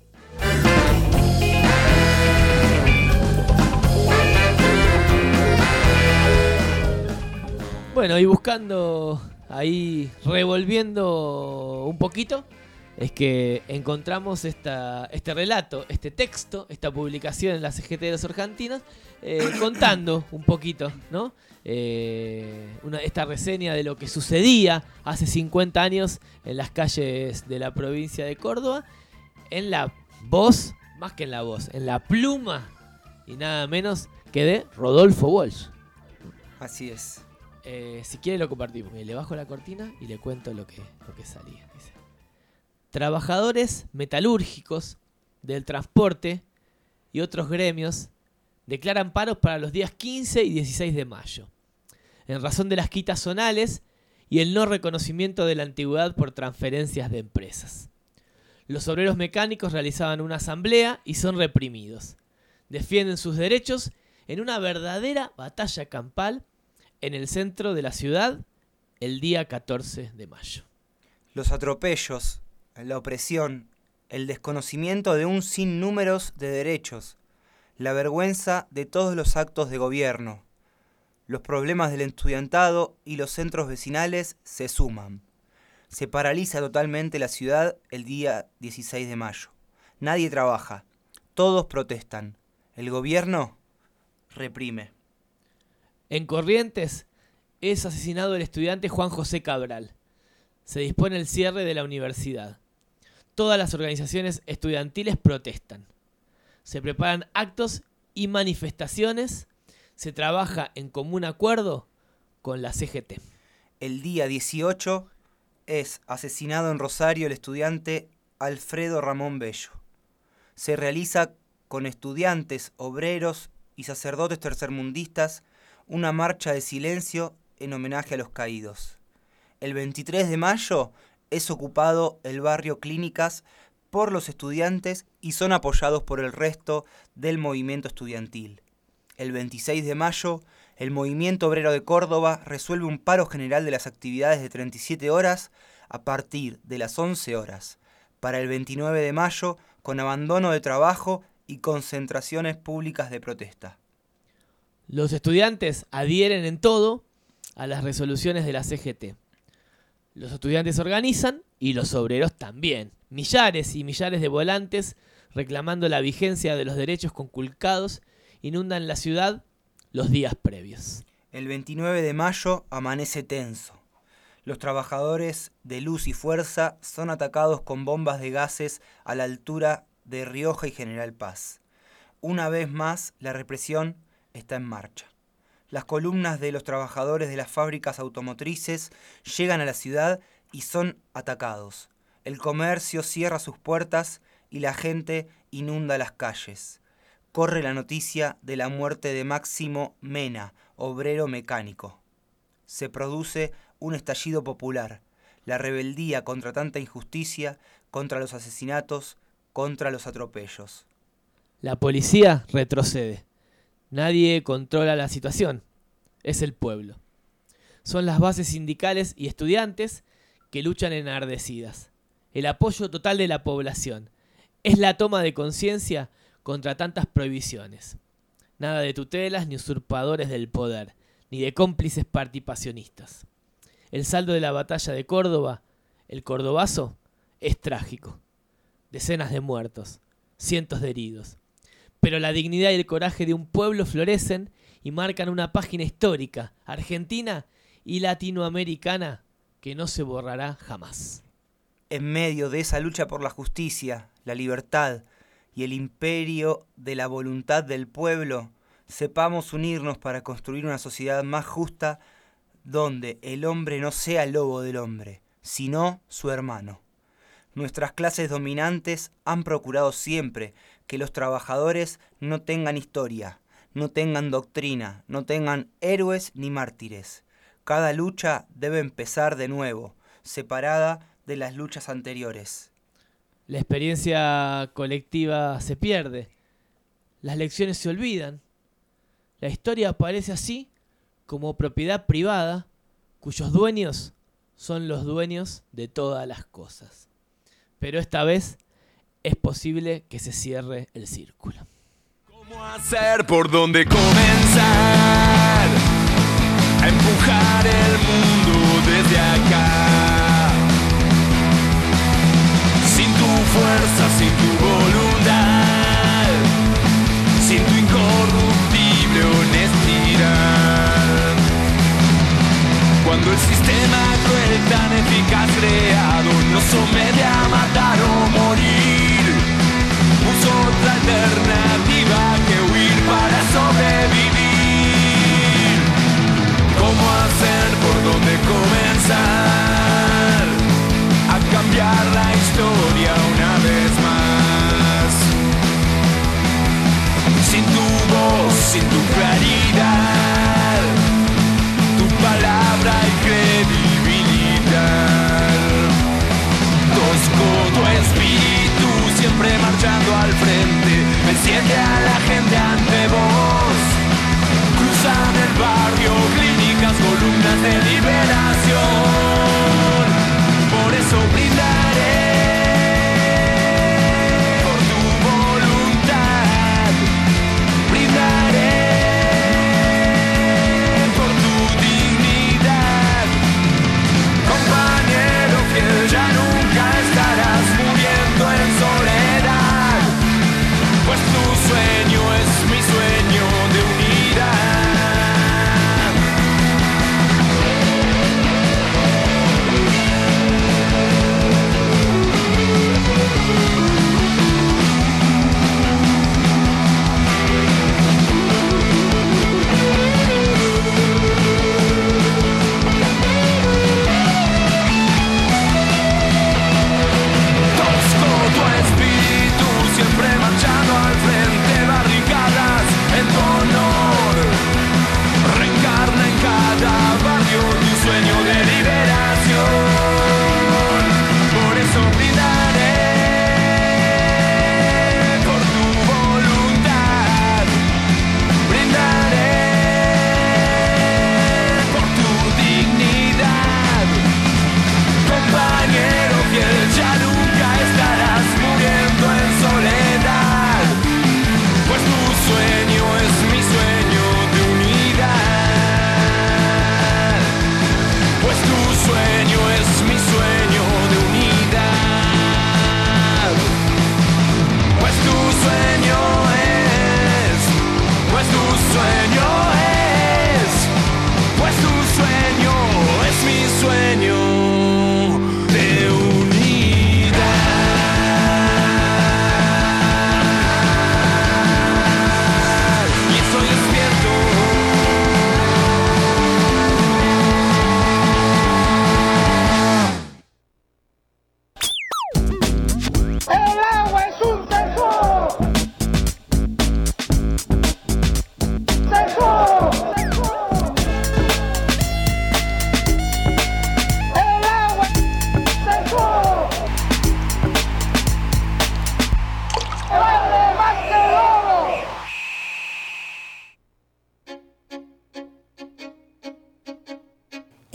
Bueno, y buscando ahí, revolviendo un poquito, es que encontramos este relato, este texto, esta publicación en la CGT de los argentinos, contando un poquito, ¿no? Esta reseña de lo que sucedía hace 50 años en las calles de la provincia de Córdoba, en la voz, más que en la voz, en la pluma y nada menos que de Rodolfo Walsh. Así es. Si quiere lo compartimos. Le bajo la cortina y le cuento lo que salía. Dice: trabajadores metalúrgicos del transporte y otros gremios declaran paros para los días 15 y 16 de mayo, en razón de las quitas zonales y el no reconocimiento de la antigüedad por transferencias de empresas. Los obreros mecánicos realizaban una asamblea y son reprimidos. Defienden sus derechos en una verdadera batalla campal en el centro de la ciudad el día 14 de mayo. Los atropellos, la opresión, el desconocimiento de un sinnúmero de derechos, la vergüenza de todos los actos de gobierno. Los problemas del estudiantado y los centros vecinales se suman. Se paraliza totalmente la ciudad el día 16 de mayo. Nadie trabaja. Todos protestan. El gobierno reprime. En Corrientes es asesinado el estudiante Juan José Cabral. Se dispone el cierre de la universidad. Todas las organizaciones estudiantiles protestan. Se preparan actos y manifestaciones. Se trabaja en común acuerdo con la CGT. El día 18 es asesinado en Rosario el estudiante Alfredo Ramón Bello. Se realiza con estudiantes, obreros y sacerdotes tercermundistas una marcha de silencio en homenaje a los caídos. El 23 de mayo es ocupado el barrio Clínicas por los estudiantes y son apoyados por el resto del movimiento estudiantil. El 26 de mayo, el Movimiento Obrero de Córdoba resuelve un paro general de las actividades de 37 horas a partir de las 11 horas. Para el 29 de mayo, con abandono de trabajo y concentraciones públicas de protesta. Los estudiantes adhieren en todo a las resoluciones de la CGT. Los estudiantes organizan y los obreros también. Millares y millares de volantes reclamando la vigencia de los derechos conculcados inundan la ciudad los días previos. El 29 de mayo amanece tenso. Los trabajadores de Luz y Fuerza son atacados con bombas de gases a la altura de Rioja y General Paz. Una vez más, la represión está en marcha. Las columnas de los trabajadores de las fábricas automotrices llegan a la ciudad y son atacados. El comercio cierra sus puertas y la gente inunda las calles. Corre la noticia de la muerte de Máximo Mena, obrero mecánico. Se produce un estallido popular, la rebeldía contra tanta injusticia, contra los asesinatos, contra los atropellos. La policía retrocede. Nadie controla la situación. Es el pueblo. Son las bases sindicales y estudiantes que luchan enardecidas. El apoyo total de la población. Es la toma de conciencia contra tantas prohibiciones. Nada de tutelas ni usurpadores del poder, ni de cómplices participacionistas. El saldo de la batalla de Córdoba, el cordobazo, es trágico. Decenas de muertos, cientos de heridos. Pero la dignidad y el coraje de un pueblo florecen y marcan una página histórica, argentina y latinoamericana, que no se borrará jamás. En medio de esa lucha por la justicia, la libertad y el imperio de la voluntad del pueblo, sepamos unirnos para construir una sociedad más justa donde el hombre no sea el lobo del hombre, sino su hermano. Nuestras clases dominantes han procurado siempre que los trabajadores no tengan historia, no tengan doctrina, no tengan héroes ni mártires. Cada lucha debe empezar de nuevo, separada de las luchas anteriores. La experiencia colectiva se pierde, las lecciones se olvidan. La historia aparece así como propiedad privada, cuyos dueños son los dueños de todas las cosas. Pero esta vez es posible que se cierre el círculo. ¿Cómo hacer? ¿Por dónde comenzar? A empujar el mundo desde acá. Sin tu fuerza, sin tu voluntad, sin tu incorruptible honestidad. Cuando el sistema cruel tan eficaz creado nos somete a matar o morir, puso otra alternativa que huir para sobrevivir. ¿Cómo hacer? ¿Por dónde comenzar? A cambiar la historia una vez más. Sin tu voz, sin tu claridad, tu palabra y credibilidad. Tosco tu espíritu siempre marchando al frente, enciende a la gente ante vos. Cruzan el barrio, clínicas, columnas de liberación. Por eso brindaré por tu voluntad,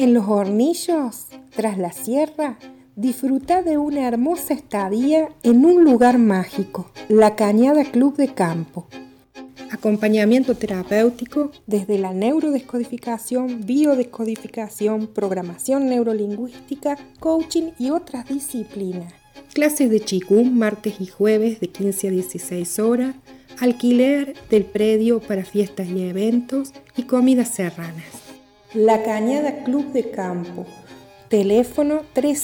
En Los Hornillos, tras la sierra, disfruta de una hermosa estadía en un lugar mágico, La Cañada Club de Campo. Acompañamiento terapéutico desde la neurodescodificación, biodescodificación, programación neurolingüística, coaching y otras disciplinas. Clases de Qigong martes y jueves de 15 a 16 horas, alquiler del predio para fiestas y eventos y comidas serranas. La Cañada Club de Campo. Teléfono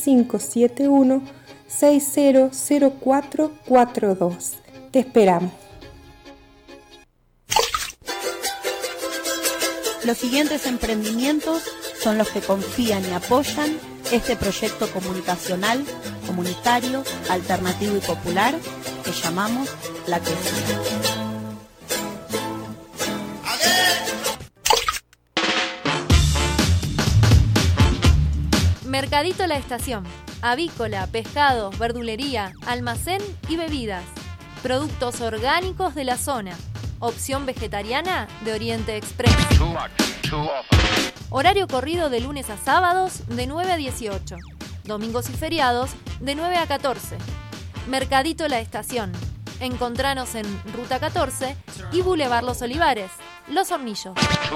3571-600442. Te esperamos. Los siguientes emprendimientos son los que confían y apoyan este proyecto comunicacional, comunitario, alternativo y popular que llamamos La Crecida. Mercadito La Estación. Avícola, pescados, verdulería, almacén y bebidas. Productos orgánicos de la zona. Opción vegetariana de Oriente Express. Horario corrido de lunes a sábados de 9 a 18. Domingos y feriados de 9 a 14. Mercadito La Estación. Encontranos en Ruta 14 y Boulevard Los Olivares, Los Hornillos.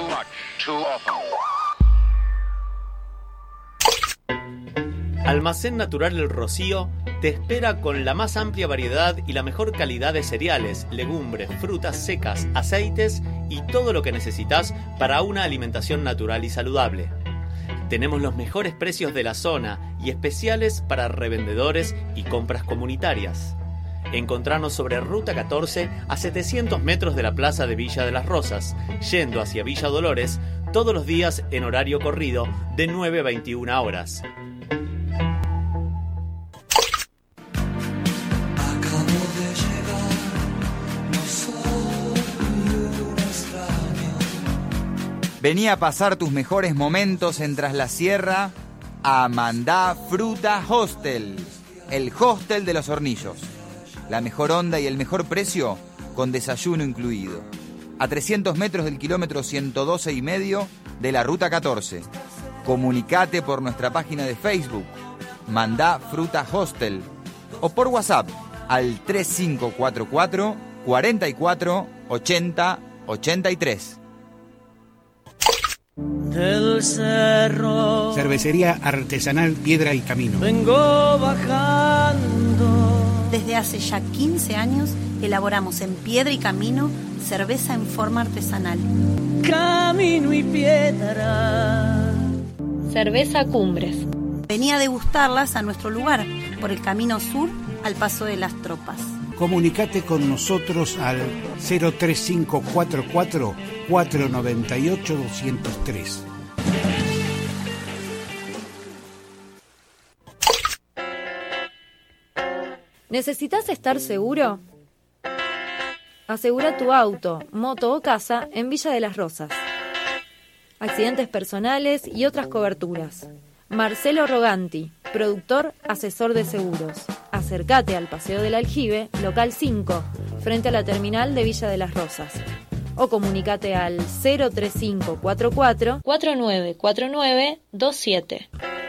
Almacén Natural El Rocío te espera con la más amplia variedad y la mejor calidad de cereales, legumbres, frutas secas, aceites y todo lo que necesitas para una alimentación natural y saludable. Tenemos los mejores precios de la zona y especiales para revendedores y compras comunitarias. Encontrarnos sobre Ruta 14 a 700 metros de la Plaza de Villa de las Rosas, yendo hacia Villa Dolores, todos los días en horario corrido de 9 a 21 horas. Vení a pasar tus mejores momentos en Tras la Sierra a Mandá Fruta Hostel, el hostel de Los Hornillos. La mejor onda y el mejor precio con desayuno incluido. A 300 metros del kilómetro 112,5 de la Ruta 14. Comunicate por nuestra página de Facebook, Mandá Fruta Hostel, o por WhatsApp al 3544 44 80 83. Del cerro Cervecería artesanal Piedra y Camino. vengo bajando. Desde hace ya 15 años elaboramos en Piedra y Camino cerveza en forma artesanal. Camino y piedra. Cerveza Cumbres. Vení a degustarlas a nuestro lugar, por el Camino Sur al Paso de las Tropas. Comunicate con nosotros al 03544 498 203. ¿Necesitas estar seguro? Asegura tu auto, moto o casa en Villa de las Rosas. Accidentes personales y otras coberturas. Marcelo Roganti, productor, asesor de seguros. Acércate al Paseo del Aljibe, local 5, frente a la terminal de Villa de las Rosas. O comunicate al 03544 494927.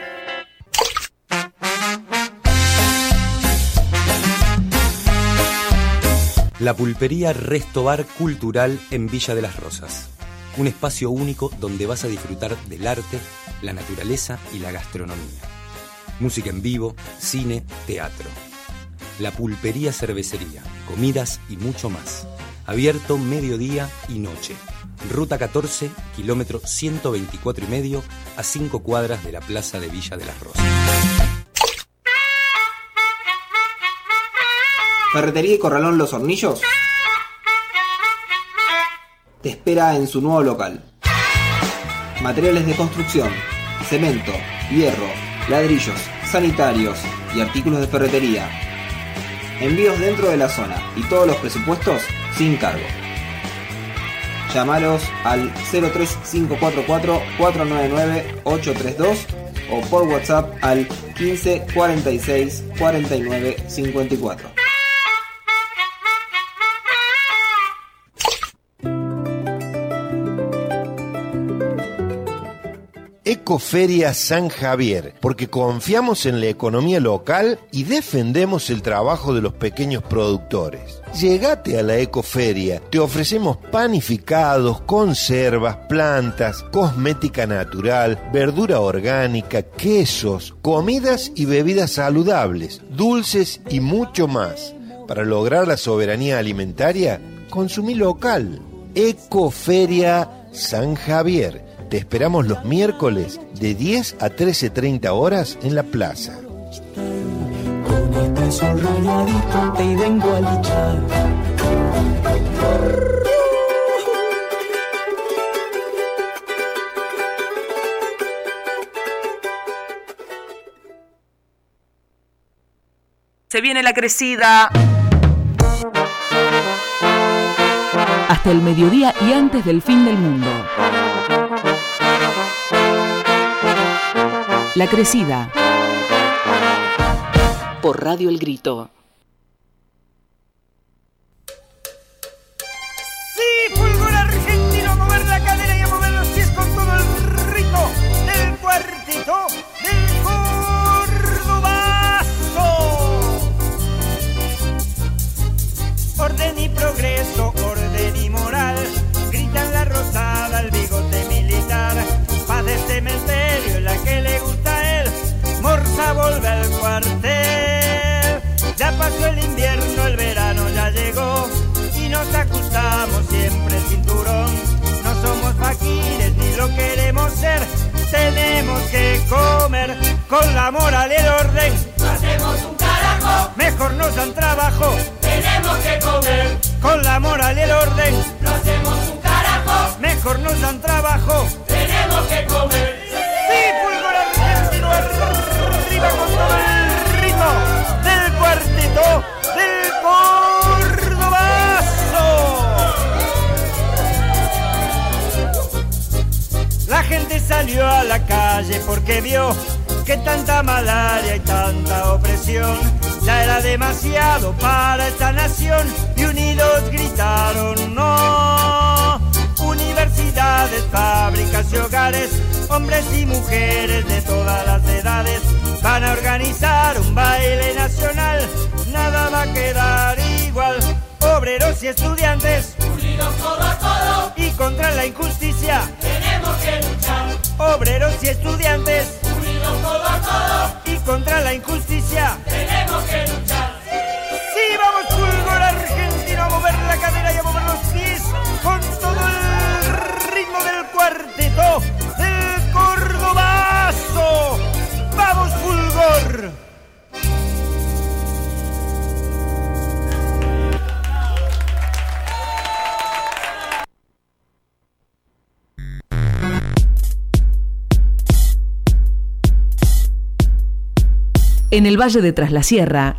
La pulpería Resto Bar Cultural en Villa de las Rosas. Un espacio único donde vas a disfrutar del arte, la naturaleza y la gastronomía. Música en vivo, cine, teatro. La pulpería cervecería, comidas y mucho más. Abierto mediodía y noche. Ruta 14, kilómetro 124,5, a 5 cuadras de la plaza de Villa de las Rosas. Ferretería y Corralón Los Hornillos te espera en su nuevo local. Materiales de construcción, cemento, hierro, ladrillos, sanitarios y artículos de ferretería. Envíos dentro de la zona y todos los presupuestos sin cargo. Llámalos al 03544 499 832 o por WhatsApp al 15 46 49 54. Ecoferia San Javier, porque confiamos en la economía local y defendemos el trabajo de los pequeños productores. Llegate a la Ecoferia, te ofrecemos panificados, conservas, plantas, cosmética natural, verdura orgánica, quesos, comidas y bebidas saludables, dulces y mucho más. Para lograr la soberanía alimentaria, consumí local. Ecoferia San Javier. Te esperamos los miércoles de 10 a 13:30 horas en la plaza. Con este sol radiadito te vengo a luchar. Se viene la crecida. Hasta el mediodía y antes del fin del mundo. La crecida. Por Radio El Grito. Sí, fulgor argentino, a mover la cadera y a mover los pies con todo el ritmo del cuarteto del Cordobazo. Orden y progreso, orden y moral, gritan la rosada al bigote militar. Paz de cementerio, la que le gusta a él, Morsa vuelve al cuartel. Ya pasó el invierno, el verano ya llegó y nos ajustamos siempre el cinturón. No somos faquires ni lo queremos ser, tenemos que comer con la moral y el orden. No hacemos un carajo, mejor nos dan trabajo, tenemos que comer con la moral y el orden. No hacemos un carajo, mejor nos dan trabajo, tenemos que comer. Sí, fulgor argentino, arriba con todo el ritmo del cuarteto del Cordobazo. La gente salió a la calle porque vio que tanta malaria y tanta opresión ya era demasiado para esta nación, y unidos gritaron no. Universidades, fábricas y hogares, hombres y mujeres de todas las edades van a organizar un baile nacional. Nada va a quedar igual. Obreros y estudiantes, unidos codo a codo, y contra la injusticia tenemos que luchar. Obreros y estudiantes, unidos codo a codo, y contra la injusticia tenemos que luchar. Sí, vamos, fulgor argentino, a mover la cadera y a mover los pies con todo el ritmo del cuarteto del Cordobazo. ¡Vamos, fulgor! En el Valle de Tras la Sierra,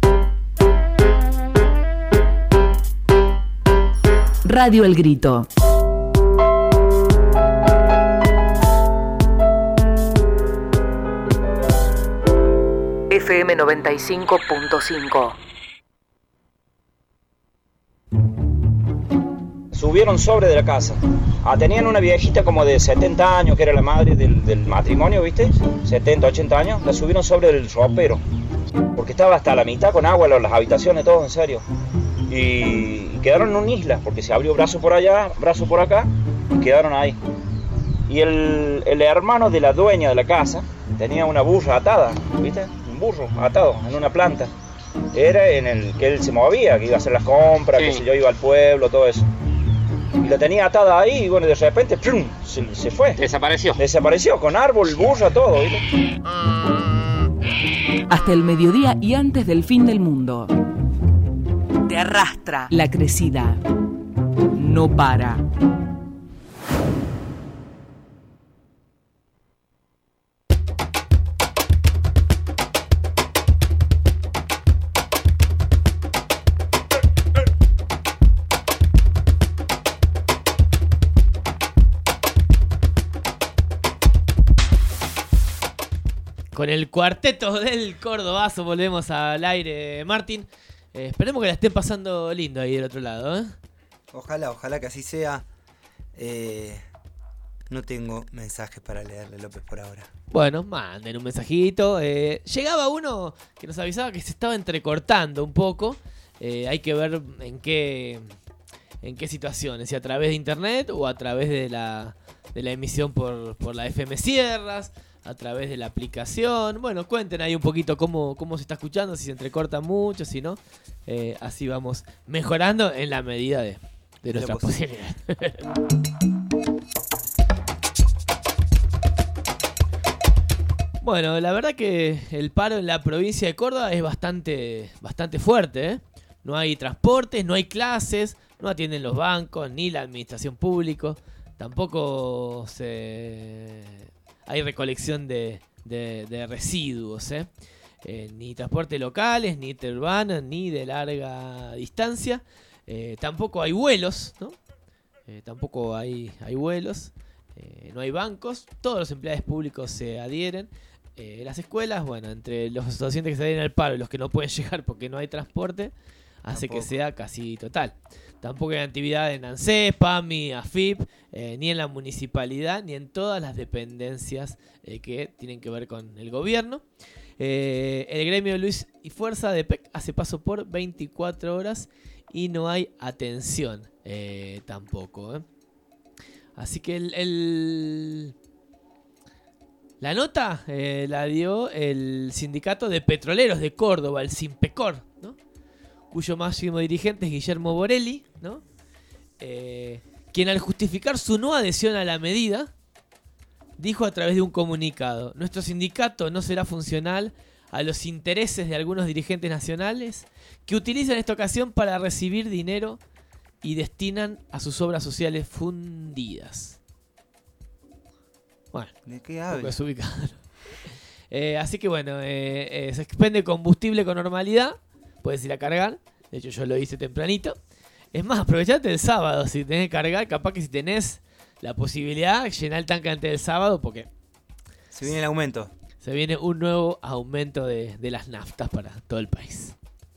Radio El Grito. FM 95.5. Subieron sobre de la casa. Tenían una viejita como de 70 años, que era la madre del matrimonio, ¿viste? 70, 80 años. La subieron sobre del ropero, porque estaba hasta la mitad con agua, las habitaciones, todo, en serio. Y quedaron en una isla, porque se abrió brazo por allá, brazo por acá, y quedaron ahí. Y el hermano de la dueña de la casa tenía una burra atada, ¿viste? Un burro atado en una planta. Era en el que él se movía, que iba a hacer las compras, que yo iba al pueblo, todo eso. Y la tenía atada ahí y bueno, de repente ¡prum! Se fue. Desapareció con árbol, burra, todo, ¿viste? Hasta el mediodía y antes del fin del mundo. Te arrastra la crecida. No para. Con el cuarteto del Cordobazo volvemos al aire, Martín. Esperemos que la estén pasando lindo ahí del otro lado, ¿eh? Ojalá que así sea. No tengo mensajes para leerle, López, por ahora. Bueno, manden un mensajito. Llegaba uno que nos avisaba que se estaba entrecortando un poco. Hay que ver en qué situaciones, si a través de internet o a través de la emisión por la FM Sierras, a través de la aplicación. Bueno, cuenten ahí un poquito cómo se está escuchando, si se entrecorta mucho, si no. Así vamos mejorando en la medida de nuestras posibilidades. Bueno, la verdad que el paro en la provincia de Córdoba es bastante fuerte, ¿eh? No hay transportes, no hay clases, no atienden los bancos, ni la administración pública, tampoco hay recolección de residuos, ¿eh? Ni transporte locales, ni interurbanos, ni de larga distancia. Tampoco hay vuelos, ¿no? Tampoco hay vuelos, no hay bancos, todos los empleados públicos se adhieren. Las escuelas, bueno, entre los docentes que se adhieren al paro y los que no pueden llegar porque no hay transporte, hace que sea casi total. Tampoco hay actividad en ANSES, PAMI, AFIP, ni en la municipalidad, ni en todas las dependencias que tienen que ver con el gobierno. El gremio de Luis y Fuerza de PEC hace paso por 24 horas y no hay atención tampoco. Así que la nota la dio el Sindicato de Petroleros de Córdoba, el Sinpecor, ¿no? Cuyo máximo dirigente es Guillermo Borelli, ¿no? Quien al justificar su no adhesión a la medida, dijo a través de un comunicado: nuestro sindicato no será funcional a los intereses de algunos dirigentes nacionales que utilizan esta ocasión para recibir dinero y destinan a sus obras sociales fundidas. Bueno, ¿de qué habla? Así que bueno, se expende combustible con normalidad. Puedes ir a cargar. De hecho, yo lo hice tempranito. Es más, aprovechate el sábado. Si tenés que cargar, capaz que si tenés la posibilidad, llenar el tanque antes del sábado, porque se viene el aumento. Se viene un nuevo aumento de las naftas para todo el país.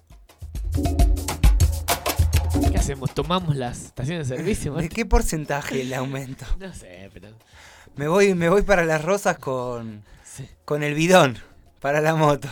¿Qué hacemos? ¿Tomamos las estaciones de servicio? ¿De qué porcentaje el aumento? No sé, pero... Me voy para Las Rosas con el bidón para la moto.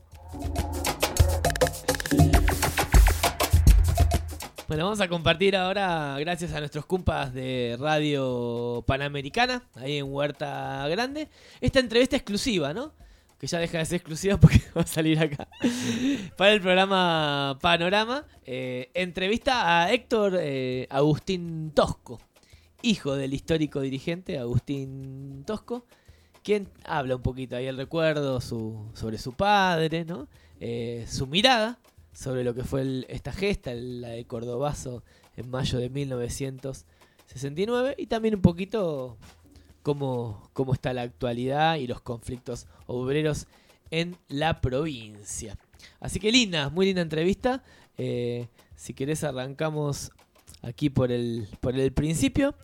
Bueno, vamos a compartir ahora, gracias a nuestros compas de Radio Panamericana, ahí en Huerta Grande, esta entrevista exclusiva, ¿no? Que ya deja de ser exclusiva porque va a salir acá. Para el programa Panorama, entrevista a Héctor Agustín Tosco, hijo del histórico dirigente Agustín Tosco, quien habla un poquito ahí el recuerdo sobre su padre, ¿no? Su mirada sobre lo que fue esta gesta, la de Cordobazo en mayo de 1969, y también un poquito cómo está la actualidad y los conflictos obreros en la provincia. Así que muy linda entrevista. Si querés arrancamos aquí por el principio,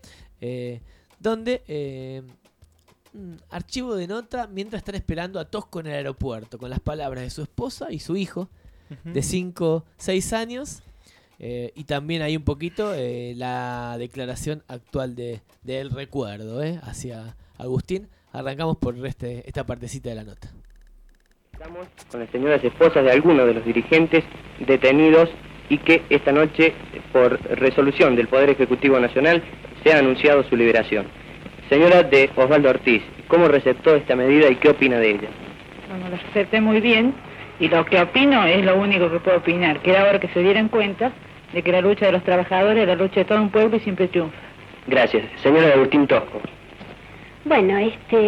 donde archivo de nota mientras están esperando a Tosco en el aeropuerto, con las palabras de su esposa y su hijo de 5-6 años, y también hay un poquito la declaración actual del recuerdo hacia Agustín. Arrancamos por esta partecita de la nota. Estamos con las señoras esposas de algunos de los dirigentes detenidos y que esta noche, por resolución del Poder Ejecutivo Nacional, se ha anunciado su liberación. Señora de Osvaldo Ortiz, ¿cómo receptó esta medida y qué opina de ella? Bueno, lo acepté muy bien, y lo que opino es lo único que puedo opinar, que era hora que se dieran cuenta de que la lucha de los trabajadores es la lucha de todo un pueblo y siempre triunfa. Gracias. Señora de Agustín Tosco. Bueno,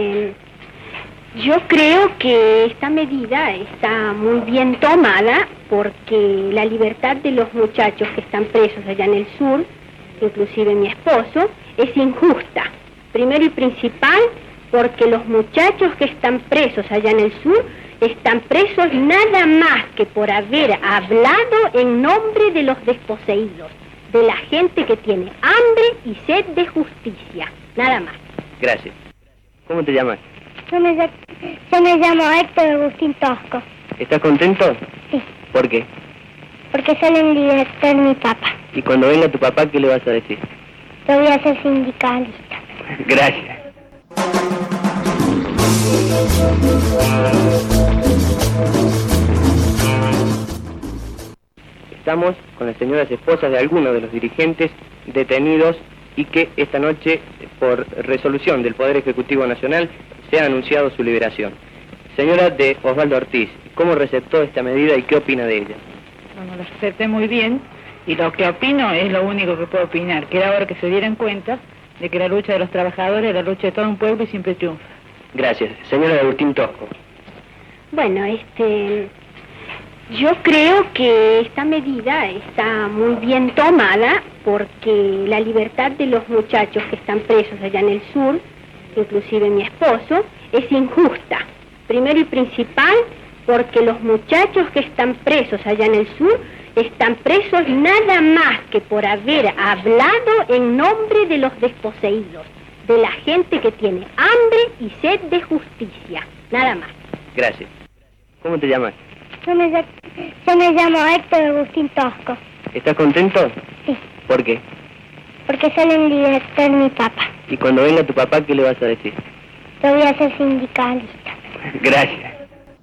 yo creo que esta medida está muy bien tomada porque la libertad de los muchachos que están presos allá en el sur, inclusive mi esposo, es injusta. Primero y principal, porque los muchachos que están presos allá en el sur están presos nada más que por haber hablado en nombre de los desposeídos, de la gente que tiene hambre y sed de justicia, nada más. Gracias. ¿Cómo te llamas? Yo me llamo Héctor Agustín Tosco. ¿Estás contento? Sí. ¿Por qué? Porque sale en libertad mi papá. Y cuando venga tu papá, ¿qué le vas a decir? Yo voy a ser sindicalista. Gracias. Estamos con las señoras esposas de algunos de los dirigentes detenidos y que esta noche, por resolución del Poder Ejecutivo Nacional, se ha anunciado su liberación. Señora de Osvaldo Ortiz, ¿cómo receptó esta medida y qué opina de ella? Bueno, lo acepté muy bien y lo que opino es lo único que puedo opinar, que era hora que se dieran cuenta de que la lucha de los trabajadores es la lucha de todo un pueblo y siempre triunfa. Gracias. Señora de Agustín Tosco. Bueno, yo creo que esta medida está muy bien tomada porque la libertad de los muchachos que están presos allá en el sur, inclusive mi esposo, es injusta. Primero y principal, porque los muchachos que están presos allá en el sur están presos nada más que por haber hablado en nombre de los desposeídos, de la gente que tiene hambre y sed de justicia, nada más. Gracias. ¿Cómo te llamas? Yo me llamo Héctor Agustín Tosco. ¿Estás contento? Sí. ¿Por qué? Porque sale en libertad mi papá. Y cuando venga tu papá, ¿qué le vas a decir? Yo voy a ser sindicalista. Gracias.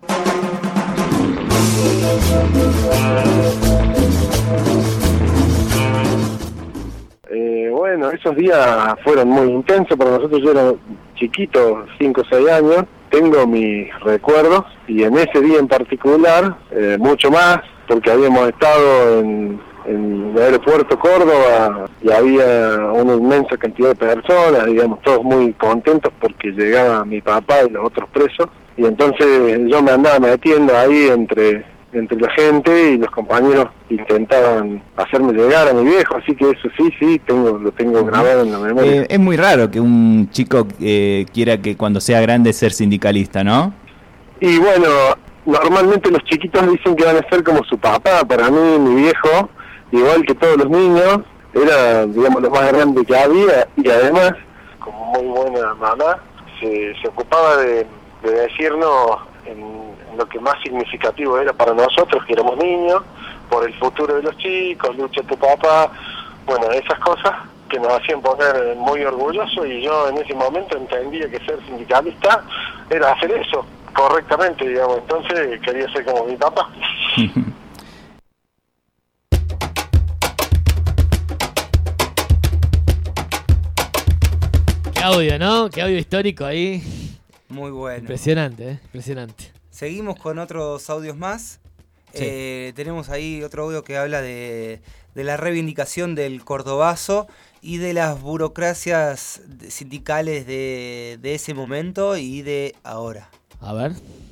Bueno, esos días fueron muy intensos para nosotros. Yo era chiquito, 5 o 6 años, tengo mis recuerdos y en ese día en particular, mucho más, porque habíamos estado en el aeropuerto Córdoba y había una inmensa cantidad de personas, digamos, todos muy contentos porque llegaba mi papá y los otros presos, y entonces yo me andaba metiendo ahí entre la gente y los compañeros intentaban hacerme llegar a mi viejo, así que eso sí, lo tengo grabado en la memoria. Es muy raro que un chico quiera que cuando sea grande ser sindicalista, ¿no? Y bueno, normalmente los chiquitos dicen que van a ser como su papá. Para mí, mi viejo, igual que todos los niños, era, digamos, lo más grande que había, y además, como muy buena mamá, se ocupaba de decirnos en lo que más significativo era para nosotros, que éramos niños, por el futuro de los chicos, lucha tu papá, bueno, esas cosas que nos hacían poner muy orgullosos, y yo en ese momento entendía que ser sindicalista era hacer eso correctamente, digamos, entonces quería ser como mi papá. Qué audio, ¿no? Qué audio histórico ahí. Muy bueno. Impresionante, impresionante. Seguimos con otros audios más. Sí. Tenemos ahí otro audio que habla de la reivindicación del cordobazo y de las burocracias sindicales de ese momento y de ahora. A ver.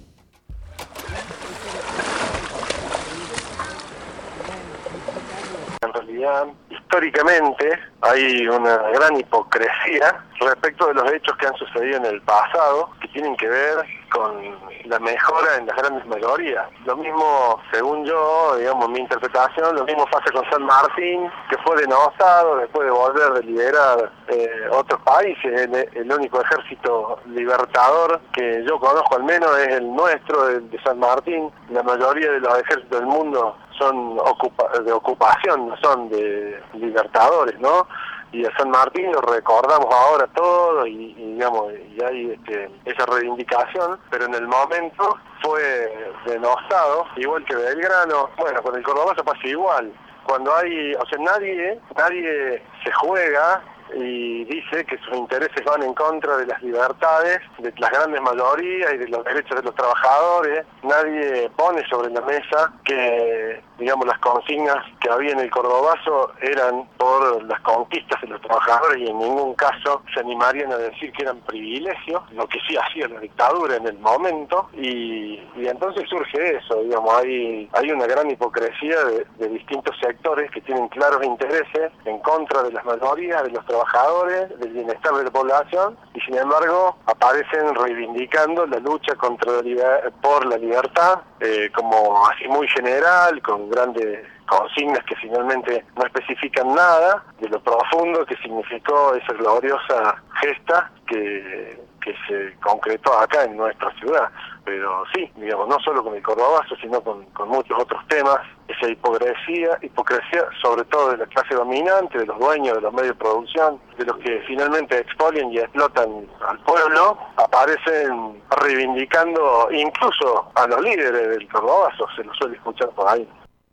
En realidad, históricamente, hay una gran hipocresía respecto de los hechos que han sucedido en el pasado, que tienen que ver con la mejora en las grandes mayorías. Lo mismo, según yo, digamos, mi interpretación, lo mismo pasa con San Martín, que fue denostado después de volver de liderar otros países. El único ejército libertador que yo conozco, al menos, es el nuestro, el de San Martín. La mayoría de los ejércitos del mundo son de ocupación, no son de libertadores, ¿no? Y a San Martín lo recordamos ahora todo y digamos, y hay esa reivindicación, pero en el momento fue denostado, igual que Belgrano. Bueno, con el cordobazo pasa igual. Cuando hay, o sea, nadie se juega y dice que sus intereses van en contra de las libertades de las grandes mayorías y de los derechos de los trabajadores. Nadie pone sobre la mesa que, digamos, las consignas que había en el cordobazo eran por las conquistas de los trabajadores, y en ningún caso se animarían a decir que eran privilegios, lo que sí hacía la dictadura en el momento, y entonces surge eso, digamos, hay una gran hipocresía de distintos sectores que tienen claros intereses en contra de las mayorías, de los trabajadores, del bienestar de la población, y sin embargo aparecen reivindicando la lucha por la libertad, como así muy general, con grandes consignas que finalmente no especifican nada de lo profundo que significó esa gloriosa gesta que se concretó acá en nuestra ciudad. pero sí, digamos, no solo con el Cordobazo, sino con muchos otros temas, esa hipocresía sobre todo de la clase dominante, de los dueños de los medios de producción, de los que finalmente expolian y explotan al pueblo, aparecen reivindicando incluso a los líderes del Cordobazo, se los suele escuchar por ahí.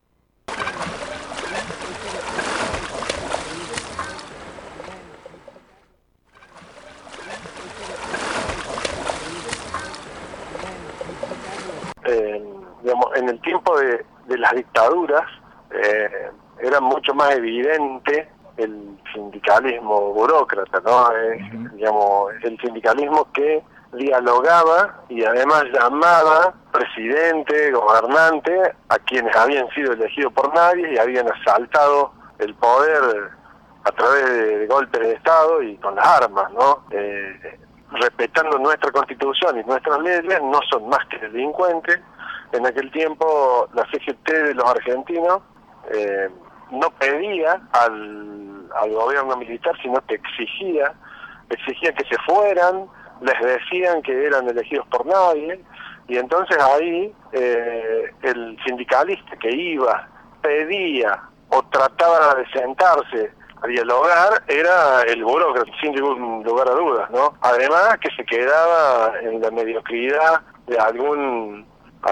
Digamos, en el tiempo de las dictaduras era mucho más evidente el sindicalismo burócrata, ¿no? Digamos, el sindicalismo que dialogaba y además llamaba presidente, gobernante a quienes habían sido elegidos por nadie y habían asaltado el poder a través de golpes de Estado y con las armas, ¿no? Respetando nuestra Constitución y nuestras leyes, no son más que delincuentes. En aquel tiempo la CGT de los argentinos no pedía al gobierno militar, sino que exigía que se fueran, les decían que eran elegidos por nadie, y entonces ahí el sindicalista que iba, pedía o trataba de sentarse a dialogar era el burócrata, sin ningún lugar a dudas, ¿no? Además que se quedaba en la mediocridad de algún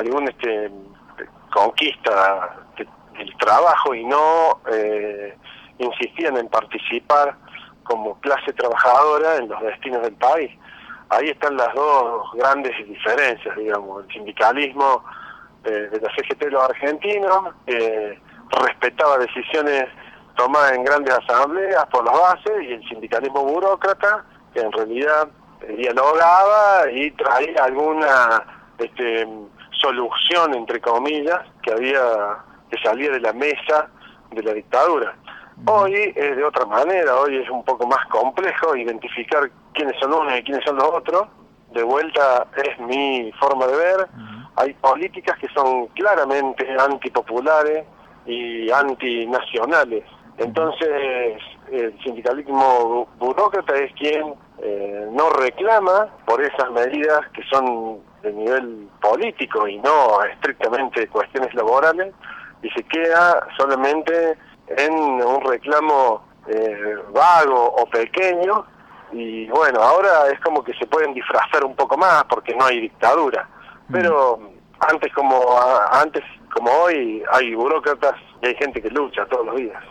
conquista del trabajo y no insistían en participar como clase trabajadora en los destinos del país. Ahí están las dos grandes diferencias, digamos. El sindicalismo de la CGT de los argentinos respetaba decisiones tomadas en grandes asambleas por las bases, y el sindicalismo burócrata, que en realidad dialogaba y traía alguna solución, entre comillas, que salía de la mesa de la dictadura. Hoy es de otra manera, hoy es un poco más complejo identificar quiénes son unos y quiénes son los otros. De vuelta, es mi forma de ver. Hay políticas que son claramente antipopulares y antinacionales. Entonces, el sindicalismo burócrata es quien no reclama por esas medidas que son de nivel político y no estrictamente cuestiones laborales, y se queda solamente en un reclamo vago o pequeño. Y bueno, ahora es como que se pueden disfrazar un poco más porque no hay dictadura, pero antes como hoy hay burócratas y hay gente que lucha todos los días.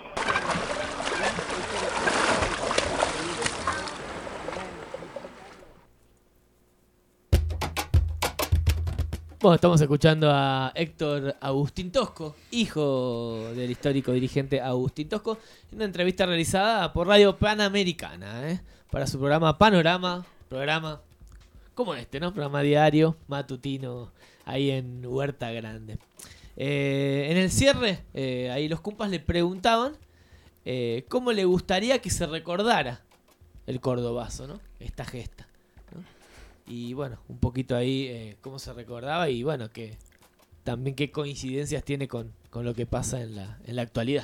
Bueno, estamos escuchando a Héctor Agustín Tosco, hijo del histórico dirigente Agustín Tosco, en una entrevista realizada por Radio Panamericana, para su programa Panorama, programa como este, ¿no? Programa diario, matutino, ahí en Huerta Grande. En el cierre, ahí los compas le preguntaban cómo le gustaría que se recordara el cordobazo, ¿no? Esta gesta, ¿no? Y bueno, un poquito ahí cómo se recordaba y bueno, que también qué coincidencias tiene con lo que pasa en la actualidad.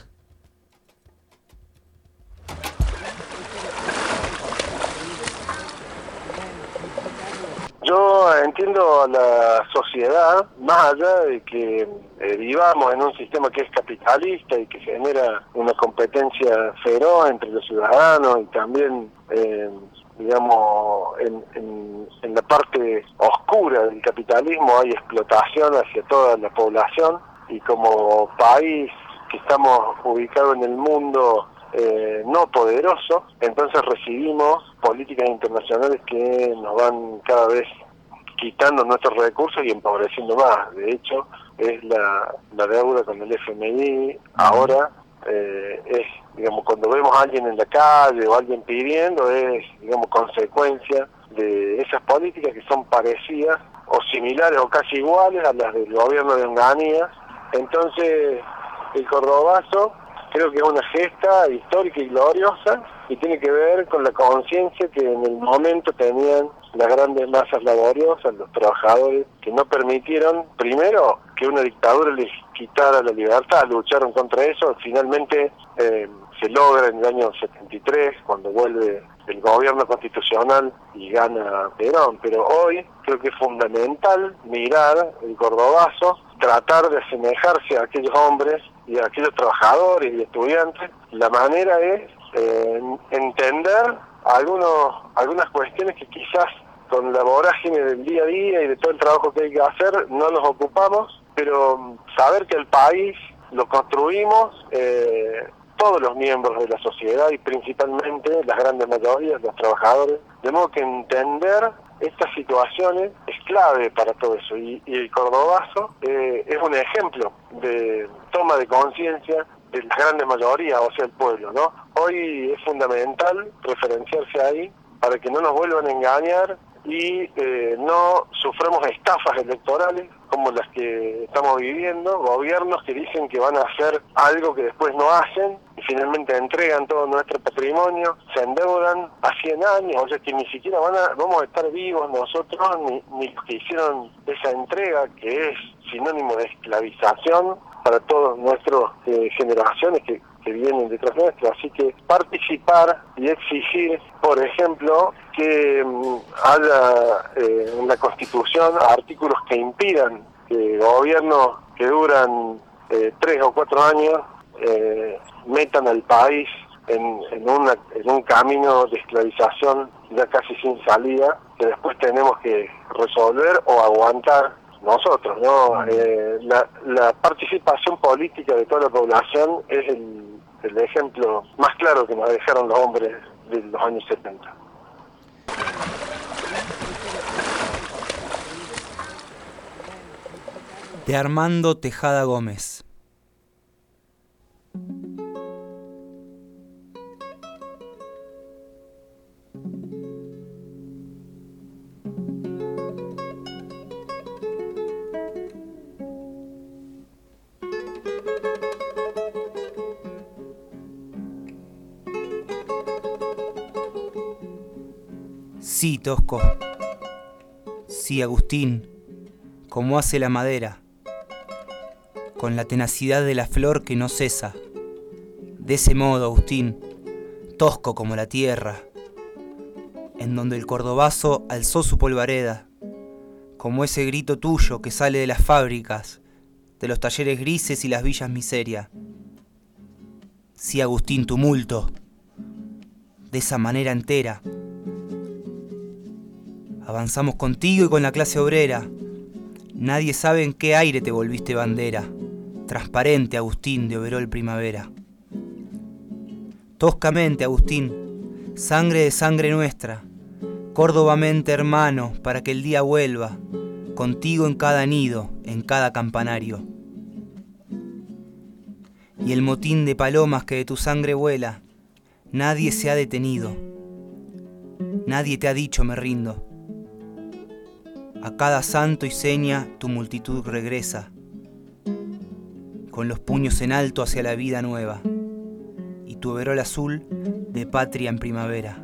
Yo entiendo a la sociedad, más allá de que vivamos en un sistema que es capitalista y que genera una competencia feroz entre los ciudadanos, y también digamos, en la parte oscura del capitalismo hay explotación hacia toda la población, y como país que estamos ubicados en el mundo no poderoso, entonces recibimos políticas internacionales que nos van cada vez quitando nuestros recursos y empobreciendo más. De hecho, es la deuda con el FMI ahora, es, digamos, cuando vemos a alguien en la calle o alguien pidiendo, es, digamos, consecuencia de esas políticas que son parecidas o similares o casi iguales a las del gobierno de Onganía. Entonces, el cordobazo creo que es una gesta histórica y gloriosa, y tiene que ver con la conciencia que en el momento tenían las grandes masas laboriosas, los trabajadores, que no permitieron, primero, que una dictadura les quitara la libertad, lucharon contra eso, finalmente se logra en el año 73, cuando vuelve el gobierno constitucional y gana Perón, pero hoy creo que es fundamental mirar el cordobazo, tratar de asemejarse a aquellos hombres y a aquellos trabajadores y estudiantes. La manera es entender algunas cuestiones que quizás con la vorágine del día a día y de todo el trabajo que hay que hacer no nos ocupamos, pero saber que el país lo construimos todos los miembros de la sociedad y principalmente las grandes mayorías, los trabajadores, de modo que entender estas situaciones es clave para todo eso, y el cordobazo es un ejemplo de toma de conciencia de las grandes mayorías, o sea, el pueblo, ¿no? Hoy es fundamental referenciarse ahí para que no nos vuelvan a engañar y no suframos estafas electorales como las que estamos viviendo, gobiernos que dicen que van a hacer algo que después no hacen y finalmente entregan todo nuestro patrimonio, se endeudan a 100 años, o sea que ni siquiera vamos a estar vivos nosotros, ni los que hicieron esa entrega, que es sinónimo de esclavización para todas nuestras generaciones que vienen detrás nuestro. Así que participar y exigir, por ejemplo, que haya en la Constitución artículos que impidan que gobiernos que duran 3 o 4 años metan al país en un camino de esclavización ya casi sin salida, que después tenemos que resolver o aguantar nosotros, ¿no? La participación política de toda la población es el ejemplo más claro que nos dejaron los hombres de los años 70. De Armando Tejada Gómez. Sí, Tosco. Sí, Agustín, como hace la madera, con la tenacidad de la flor que no cesa. De ese modo, Agustín, tosco como la tierra, en donde el cordobazo alzó su polvareda, como ese grito tuyo que sale de las fábricas, de los talleres grises y las villas miseria. Sí, Agustín, tumulto, de esa manera entera. Avanzamos contigo y con la clase obrera. Nadie sabe en qué aire te volviste bandera. Transparente, Agustín, de overol primavera. Toscamente, Agustín, sangre de sangre nuestra. Córdobamente, hermano, para que el día vuelva. Contigo en cada nido, en cada campanario. Y el motín de palomas que de tu sangre vuela, nadie se ha detenido. Nadie te ha dicho me rindo. A cada santo y seña tu multitud regresa, con los puños en alto hacia la vida nueva, y tu overol azul de patria en primavera.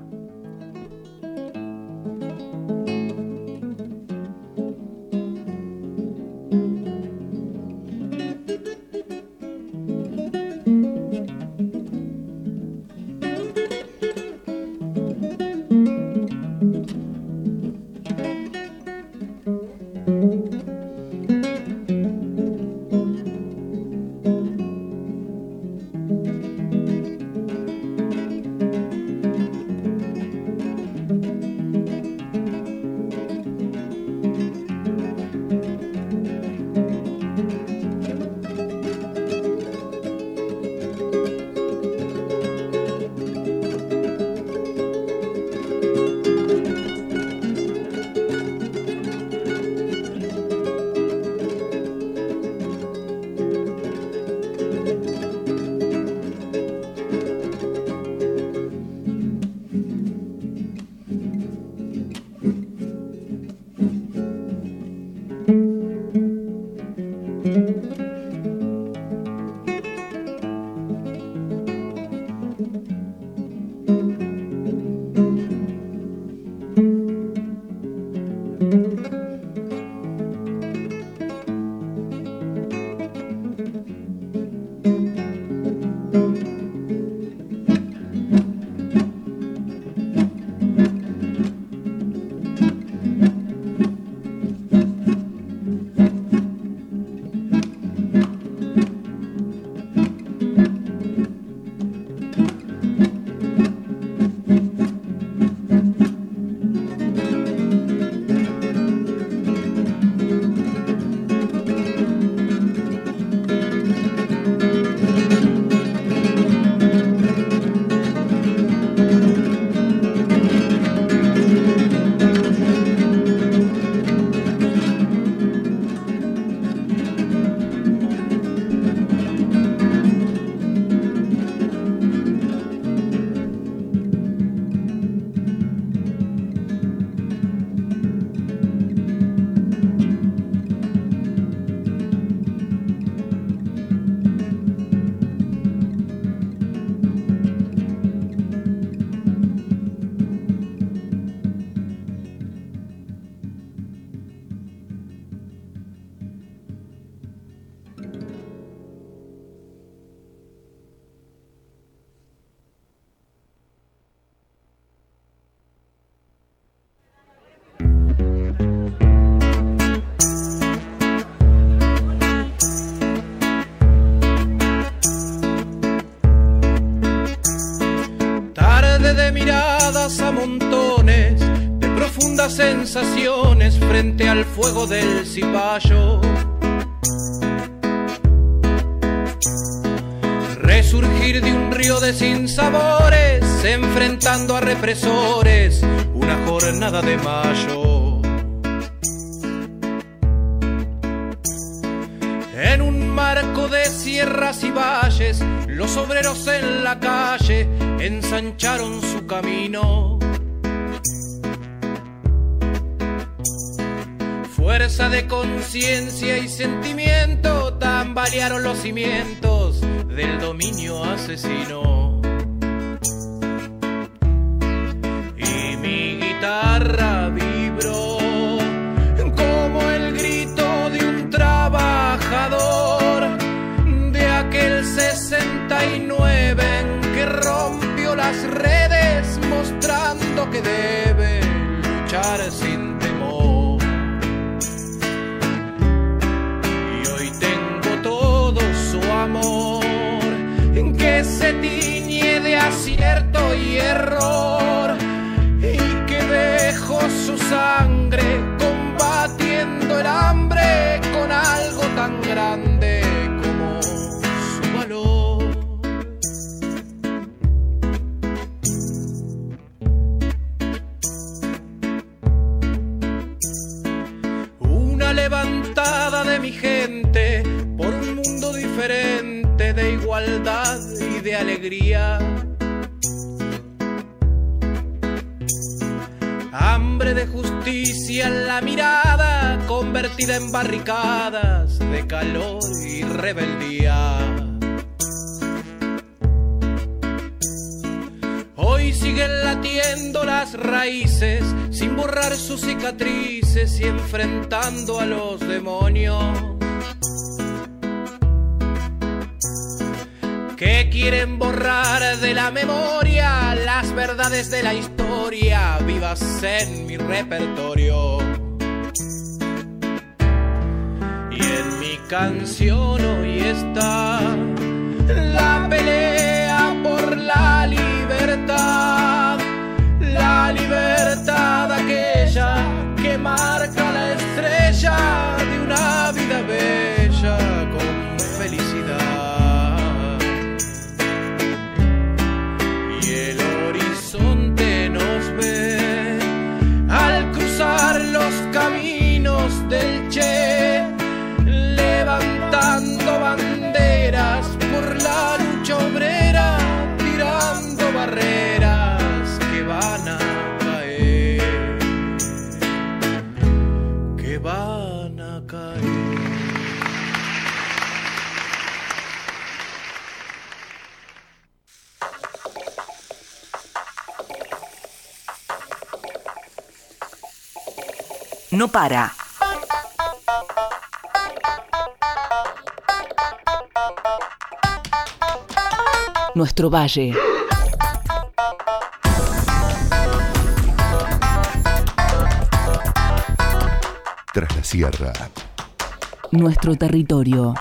tarde de miradas a montones, de profundas sensaciones frente al fuego del cipayo. Resurgir de un río de sinsabores, enfrentando a represores, una jornada de mayo. En un marco de sierras y valles, los obreros en la calle ensancharon su camino. Fuerza de conciencia y sentimiento tambalearon los cimientos del dominio asesino. Y mi guitarra vibró como el grito de un trabajador de aquel 69 en que rompió las redes mostrando que debe luchar sin temor. Y hoy tengo todo su amor que se tiñe de acierto y error y que dejó su sangre combatiendo el hambre con algo tan grande como su valor. Una levantada de mi gente por un mundo diferente de igualdad y de alegría. Hambre de justicia en la mirada convertida en barricadas de calor y rebeldía. Hoy siguen latiendo las raíces sin borrar sus cicatrices y enfrentando a los demonios que quieren borrar de la memoria las verdades de la historia vivas en mi repertorio. Y en mi canción hoy está la pelea por la libertad aquella que marca la estrella de una vida bella con felicidad. Y el horizonte nos ve al cruzar los caminos del Che, levantando banderas por la lucha obrera, tirando barreras que van a caer, que van a caer. No para. Nuestro valle. Tras la sierra. Nuestro territorio.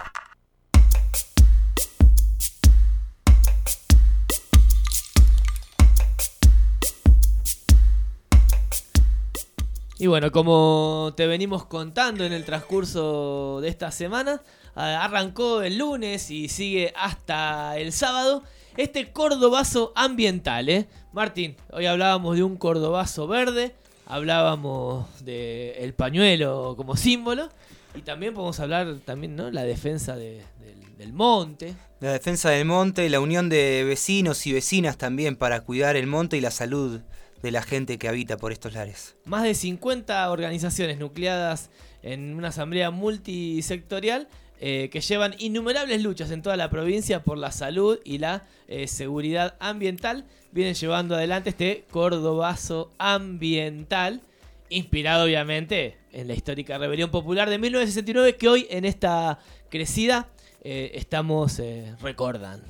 Y bueno, como te venimos contando en el transcurso de esta semana, arrancó el lunes y sigue hasta el sábado este cordobazo ambiental, Martín, hoy hablábamos de un cordobazo verde, hablábamos del pañuelo como símbolo y también podemos hablar también, ¿no? La defensa del monte. La defensa del monte y la unión de vecinos y vecinas también para cuidar el monte y la salud de la gente que habita por estos lares. Más de 50 organizaciones nucleadas en una asamblea multisectorial que llevan innumerables luchas en toda la provincia por la salud y la seguridad ambiental, vienen llevando adelante este cordobazo ambiental, inspirado obviamente en la histórica rebelión popular de 1969 que hoy en esta crecida estamos recordando.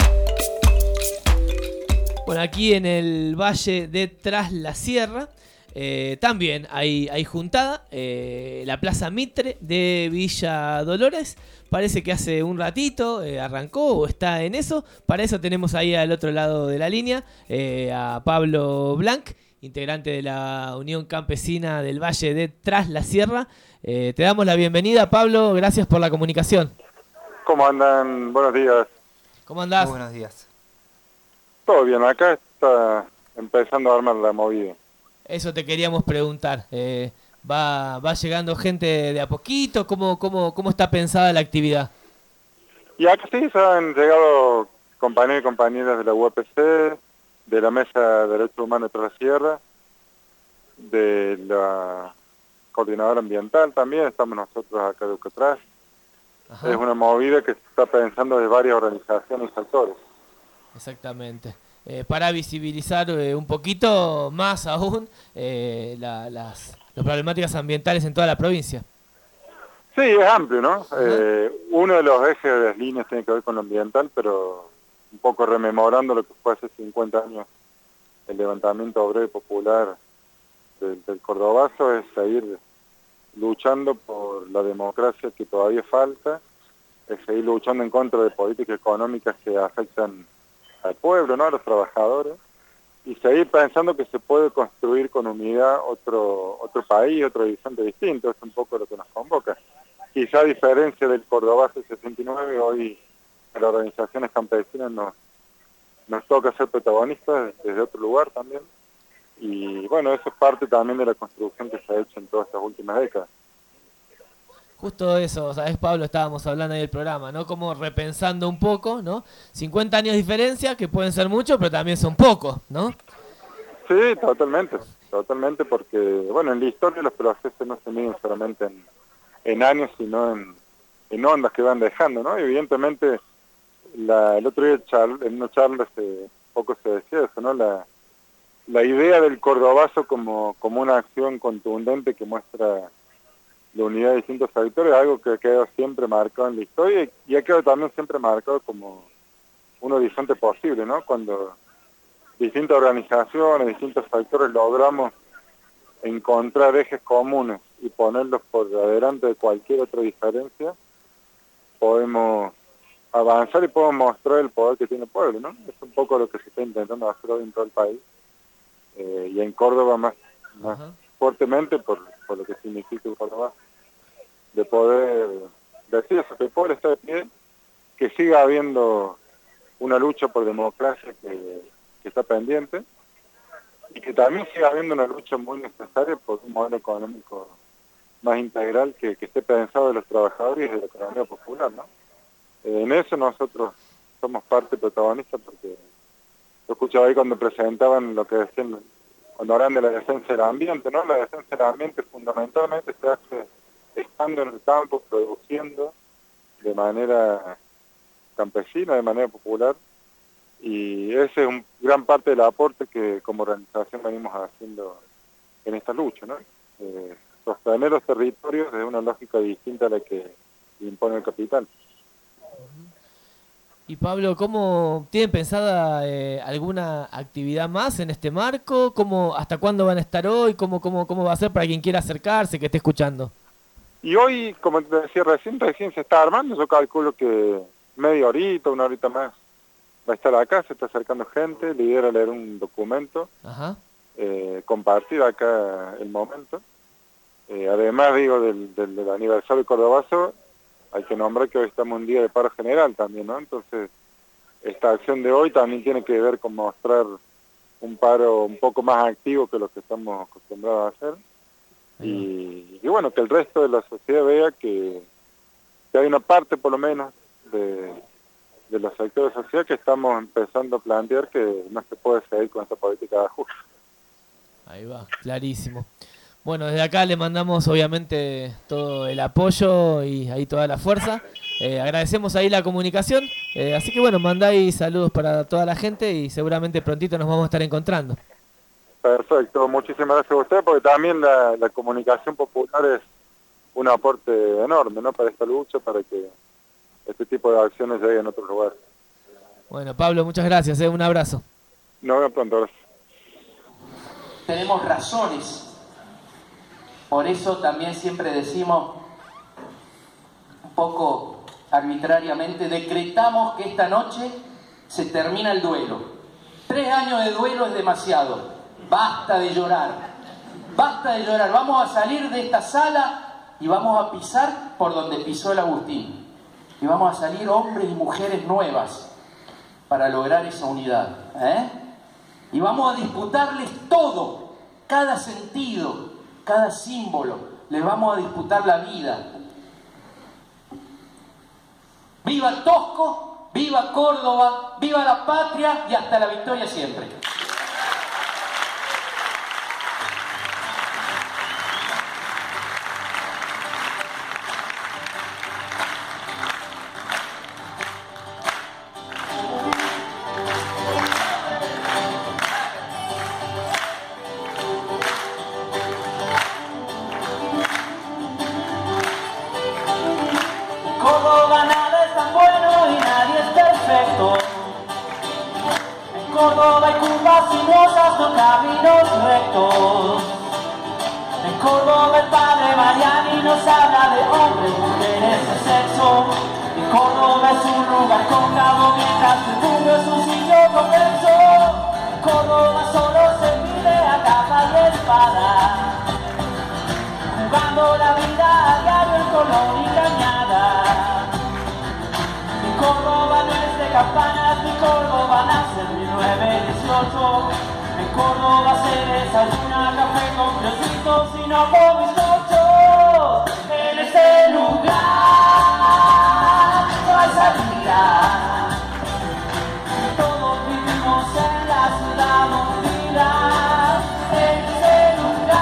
Bueno, aquí en el valle de Tras la Sierra también hay juntada, la Plaza Mitre de Villa Dolores. Parece que hace un ratito arrancó o está en eso. Para eso tenemos ahí al otro lado de la línea a Pablo Blanc, integrante de la Unión Campesina del Valle de Tras la Sierra. Te damos la bienvenida, Pablo. Gracias por la comunicación. ¿Cómo andan? Buenos días. ¿Cómo andás? Muy buenos días. Todo bien, acá está empezando a armar la movida. Eso te queríamos preguntar. ¿Va llegando gente de a poquito? ¿Cómo está pensada la actividad? Y acá sí se han llegado compañeros y compañeras de la UAPC, de la Mesa de Derechos Humanos de Tras la Sierra, de la Coordinadora Ambiental también, estamos nosotros acá de Eucatraz. Es una movida que se está pensando de varias organizaciones y sectores. Exactamente. Para visibilizar un poquito más aún las problemáticas ambientales en toda la provincia. Sí, es amplio, ¿no? Uno de los ejes de las líneas tiene que ver con lo ambiental, pero un poco rememorando lo que fue hace 50 años el levantamiento obrero y popular del Cordobazo, es seguir luchando por la democracia que todavía falta, es seguir luchando en contra de políticas económicas que afectan al pueblo, ¿no? A los trabajadores, y seguir pensando que se puede construir con unidad otro país, otro horizonte distinto. Es un poco lo que nos convoca. Quizá a diferencia del Cordobazo 69, hoy a las organizaciones campesinas nos toca ser protagonistas desde otro lugar también, y bueno, eso es parte también de la construcción que se ha hecho en todas estas últimas décadas. Justo eso, ¿sabes, Pablo? Estábamos hablando ahí del programa, ¿no? Como repensando un poco, ¿no? 50 años de diferencia, que pueden ser muchos, pero también son pocos, ¿no? Sí, totalmente, porque, bueno, en la historia los procesos no se miden solamente en años, sino en ondas que van dejando, ¿no? Evidentemente, el otro día en una charla hace poco se decía eso, ¿no? La idea del Cordobazo como una acción contundente que muestra la unidad de distintos sectores, algo que ha quedado siempre marcado en la historia y ha quedado también siempre marcado como un horizonte posible, ¿no? Cuando distintas organizaciones, distintos sectores logramos encontrar ejes comunes y ponerlos por delante de cualquier otra diferencia, podemos avanzar y podemos mostrar el poder que tiene el pueblo, ¿no? Es un poco lo que se está intentando hacer hoy en todo el país, y en Córdoba más fuertemente por lo que significa el Córdoba, de poder decir eso, que el pueblo está de pie, que siga habiendo una lucha por democracia que está pendiente, y que también siga habiendo una lucha muy necesaria por un modelo económico más integral que esté pensado de los trabajadores y de la economía popular, ¿no? En eso nosotros somos parte protagonista, porque yo escuchaba ahí cuando presentaban lo que decían, cuando hablan de la defensa del ambiente, ¿no? La defensa del ambiente fundamentalmente se hace estando en el campo, produciendo de manera campesina, de manera popular, y ese es un gran parte del aporte que como organización venimos haciendo en esta lucha, ¿no? Sostener los territorios desde una lógica distinta a la que impone el capital. Y Pablo, ¿cómo tienen pensada alguna actividad más en este marco? ¿Hasta cuándo van a estar hoy? ¿Cómo va a ser para quien quiera acercarse, que esté escuchando? Y hoy, como te decía recién se está armando. Yo calculo que media horita, una horita más va a estar acá, se está acercando gente. La idea era leer un documento, compartir acá el momento. Además, digo, del aniversario de Cordobazo, hay que nombrar que hoy estamos en un día de paro general también, ¿no? Entonces, esta acción de hoy también tiene que ver con mostrar un paro un poco más activo que lo que estamos acostumbrados a hacer. Y bueno, que el resto de la sociedad vea que hay una parte, por lo menos, de los sectores de sociedad que estamos empezando a plantear que no se puede seguir con esta política de ajuste. Ahí va, clarísimo. Bueno, desde acá le mandamos obviamente todo el apoyo y ahí toda la fuerza. Agradecemos ahí la comunicación, así que bueno, mandáis saludos para toda la gente y seguramente prontito nos vamos a estar encontrando. Perfecto, muchísimas gracias a usted, porque también la comunicación popular es un aporte enorme, ¿no? Para esta lucha, para que este tipo de acciones lleguen a otros lugares. Bueno, Pablo, muchas gracias, un abrazo. Nos vemos pronto, gracias. Tenemos razones Por eso también siempre decimos, un poco arbitrariamente, decretamos que esta noche se termina el duelo. 3 años de duelo es demasiado. Basta de llorar. Basta de llorar. Vamos a salir de esta sala y vamos a pisar por donde pisó el Agustín. Y vamos a salir hombres y mujeres nuevas para lograr esa unidad. Y vamos a disputarles todo, cada sentido, cada símbolo. Les vamos a disputar la vida. ¡Viva Tosco! ¡Viva Córdoba! ¡Viva la patria! Y hasta la victoria siempre. Córdoba nada es tan bueno y nadie es perfecto. En Córdoba hay curvas sinuosas con caminos rectos. En Córdoba el padre Mariani nos habla de hombres, mujeres y sexo. En Córdoba es un lugar cóncavo mientras el mundo es un sitio convexo. En Córdoba solo se vive a capa y espada, jugando la vida a diario en Colón y Cañada. Mi Córdoba no es de campanas, mi Córdoba nace en 1918. En Córdoba se desayuna café con criollitos y no con bizcochos. En este lugar no hay salida. Todos vivimos en la ciudad hundida. En este lugar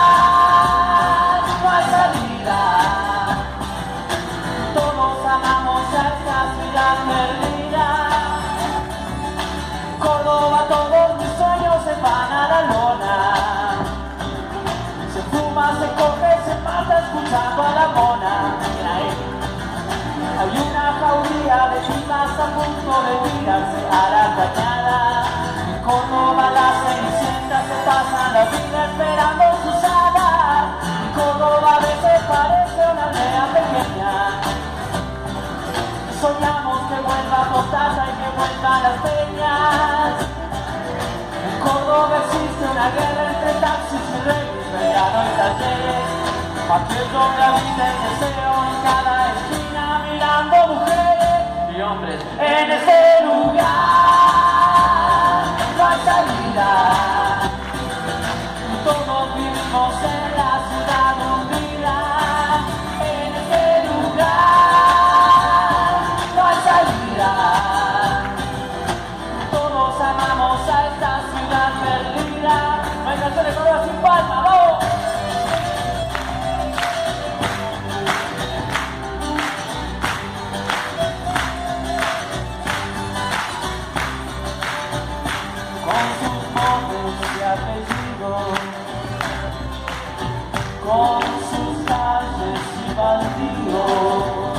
no hay salida. Todos amamos a esta ciudad perdida. Córdoba, todos mis sueños se van a la lona. Se fuma, se coge, se mata escuchando a la mona. Hay una jauría de chivas a punto de tirarse a la cañada. En Córdoba las cenicientas se pasan la vida esperando sus alas. En Córdoba a veces parece una aldea pequeña. Soñamos que vuelva Mostaza y que vuelvan las peñas. En Córdoba existe una guerra entre taxis y reyes, verano y talleres. Aquello que habita el deseo en cada esquina mirando mujeres y hombres. En ese lugar no hay salida. Todos vivimos en la ciudad hundida. En ese lugar no hay salida. Todos amamos a esta ciudad perdida. No hay canción de Córdoba sin palma, ¡vamos! Con sus nombres y apellidos, con sus calles y baldíos.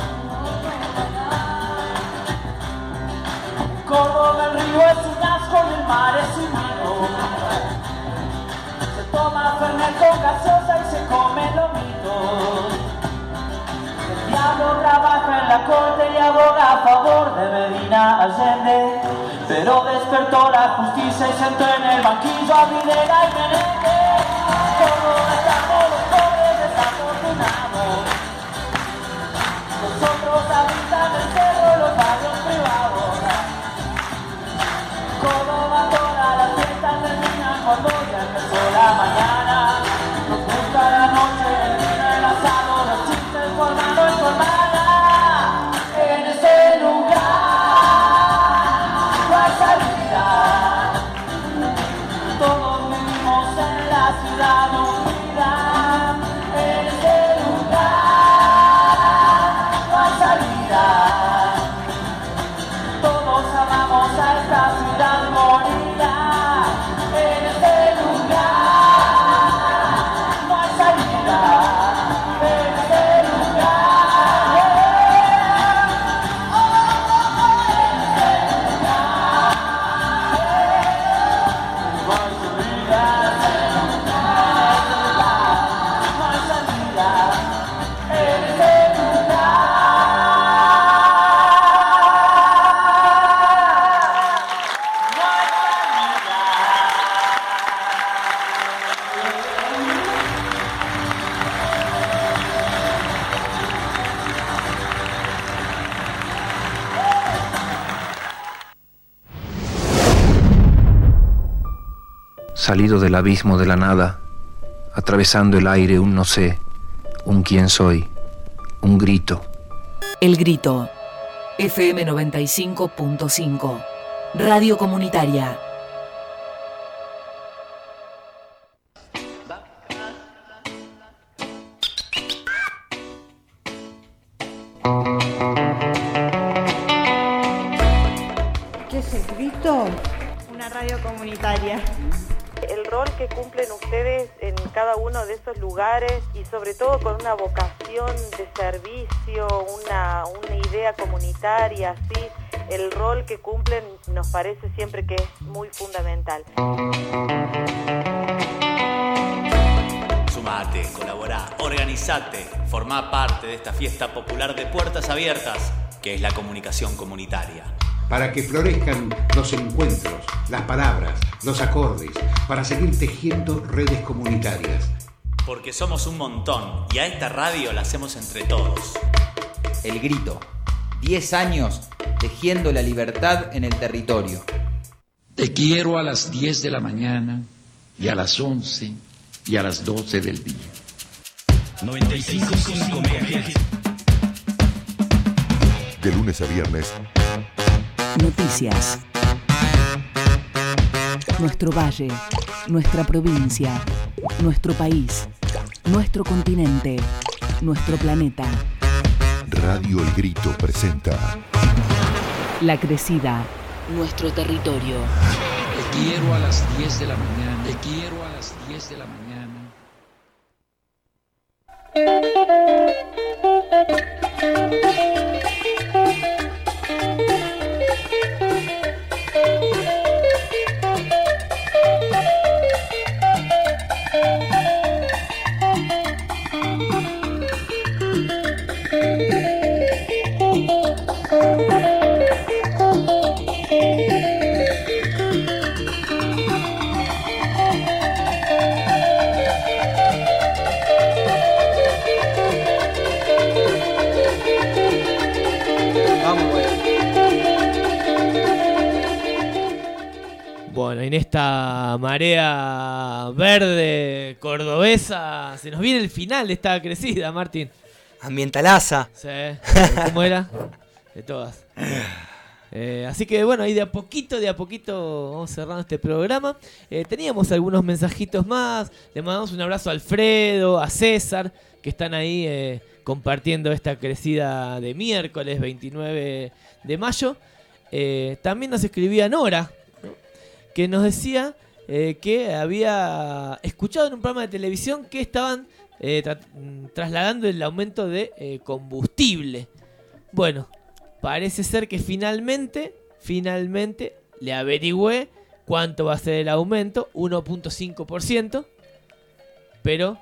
Córdoba el río es un asco y el mar es un mito. Se toma Fernet con gaseosa y se come lomitos. El diablo trabaja en la corte y aboga a favor de Medina Allende, pero despertó la justicia y sentó en el banquillo a Videla y Menéndez. Córdoba estamos los pobres desafortunados. Nosotros habitan el cerro, los barrios privados. Córdoba todas las fiestas terminan cuando ya empezó la mañana. Nos gusta la noche, el vino, el asado, los chistes formando en jornada. En ese lugar no hay salida. Todos vivimos en la ciudad unida. En ese lugar no hay salida. Todos amamos a esta ciudad bonita. En este lugar salido del abismo de la nada, atravesando el aire un no sé, un quién soy, un grito. El Grito, FM 95.5, Radio Comunitaria. ¿Qué es El Grito? Una radio comunitaria. El rol que cumplen ustedes en cada uno de esos lugares y sobre todo con una vocación de servicio, una idea comunitaria, así, el rol que cumplen nos parece siempre que es muy fundamental. Sumate, colaborá, organizate, formá parte de esta fiesta popular de puertas abiertas, que es la comunicación comunitaria. Para que florezcan los encuentros, las palabras, los acordes, para seguir tejiendo redes comunitarias. Porque somos un montón y a esta radio la hacemos entre todos. El Grito, 10 años tejiendo la libertad en el territorio. Te quiero a las 10 de la mañana y a las 11 y a las 12 del día. 95.5 MHz. De lunes a viernes. Noticias. Nuestro valle, nuestra provincia, nuestro país, nuestro continente, nuestro planeta. Radio El Grito presenta La Crecida, nuestro territorio. Te quiero a las 10 de la mañana. Te quiero a las 10 de la mañana. Bueno, en esta marea verde cordobesa se nos viene el final de esta crecida, Martín. Ambientalaza. Sí, ¿cómo era? De todas. Así que bueno, ahí de a poquito vamos cerrando este programa. Teníamos algunos mensajitos más. Le mandamos un abrazo a Alfredo, a César, que están ahí compartiendo esta crecida de miércoles 29 de mayo. También nos escribía Nora, que nos decía que había escuchado en un programa de televisión que estaban trasladando el aumento de combustible. Bueno, parece ser que finalmente le averigüé cuánto va a ser el aumento, 1.5%, pero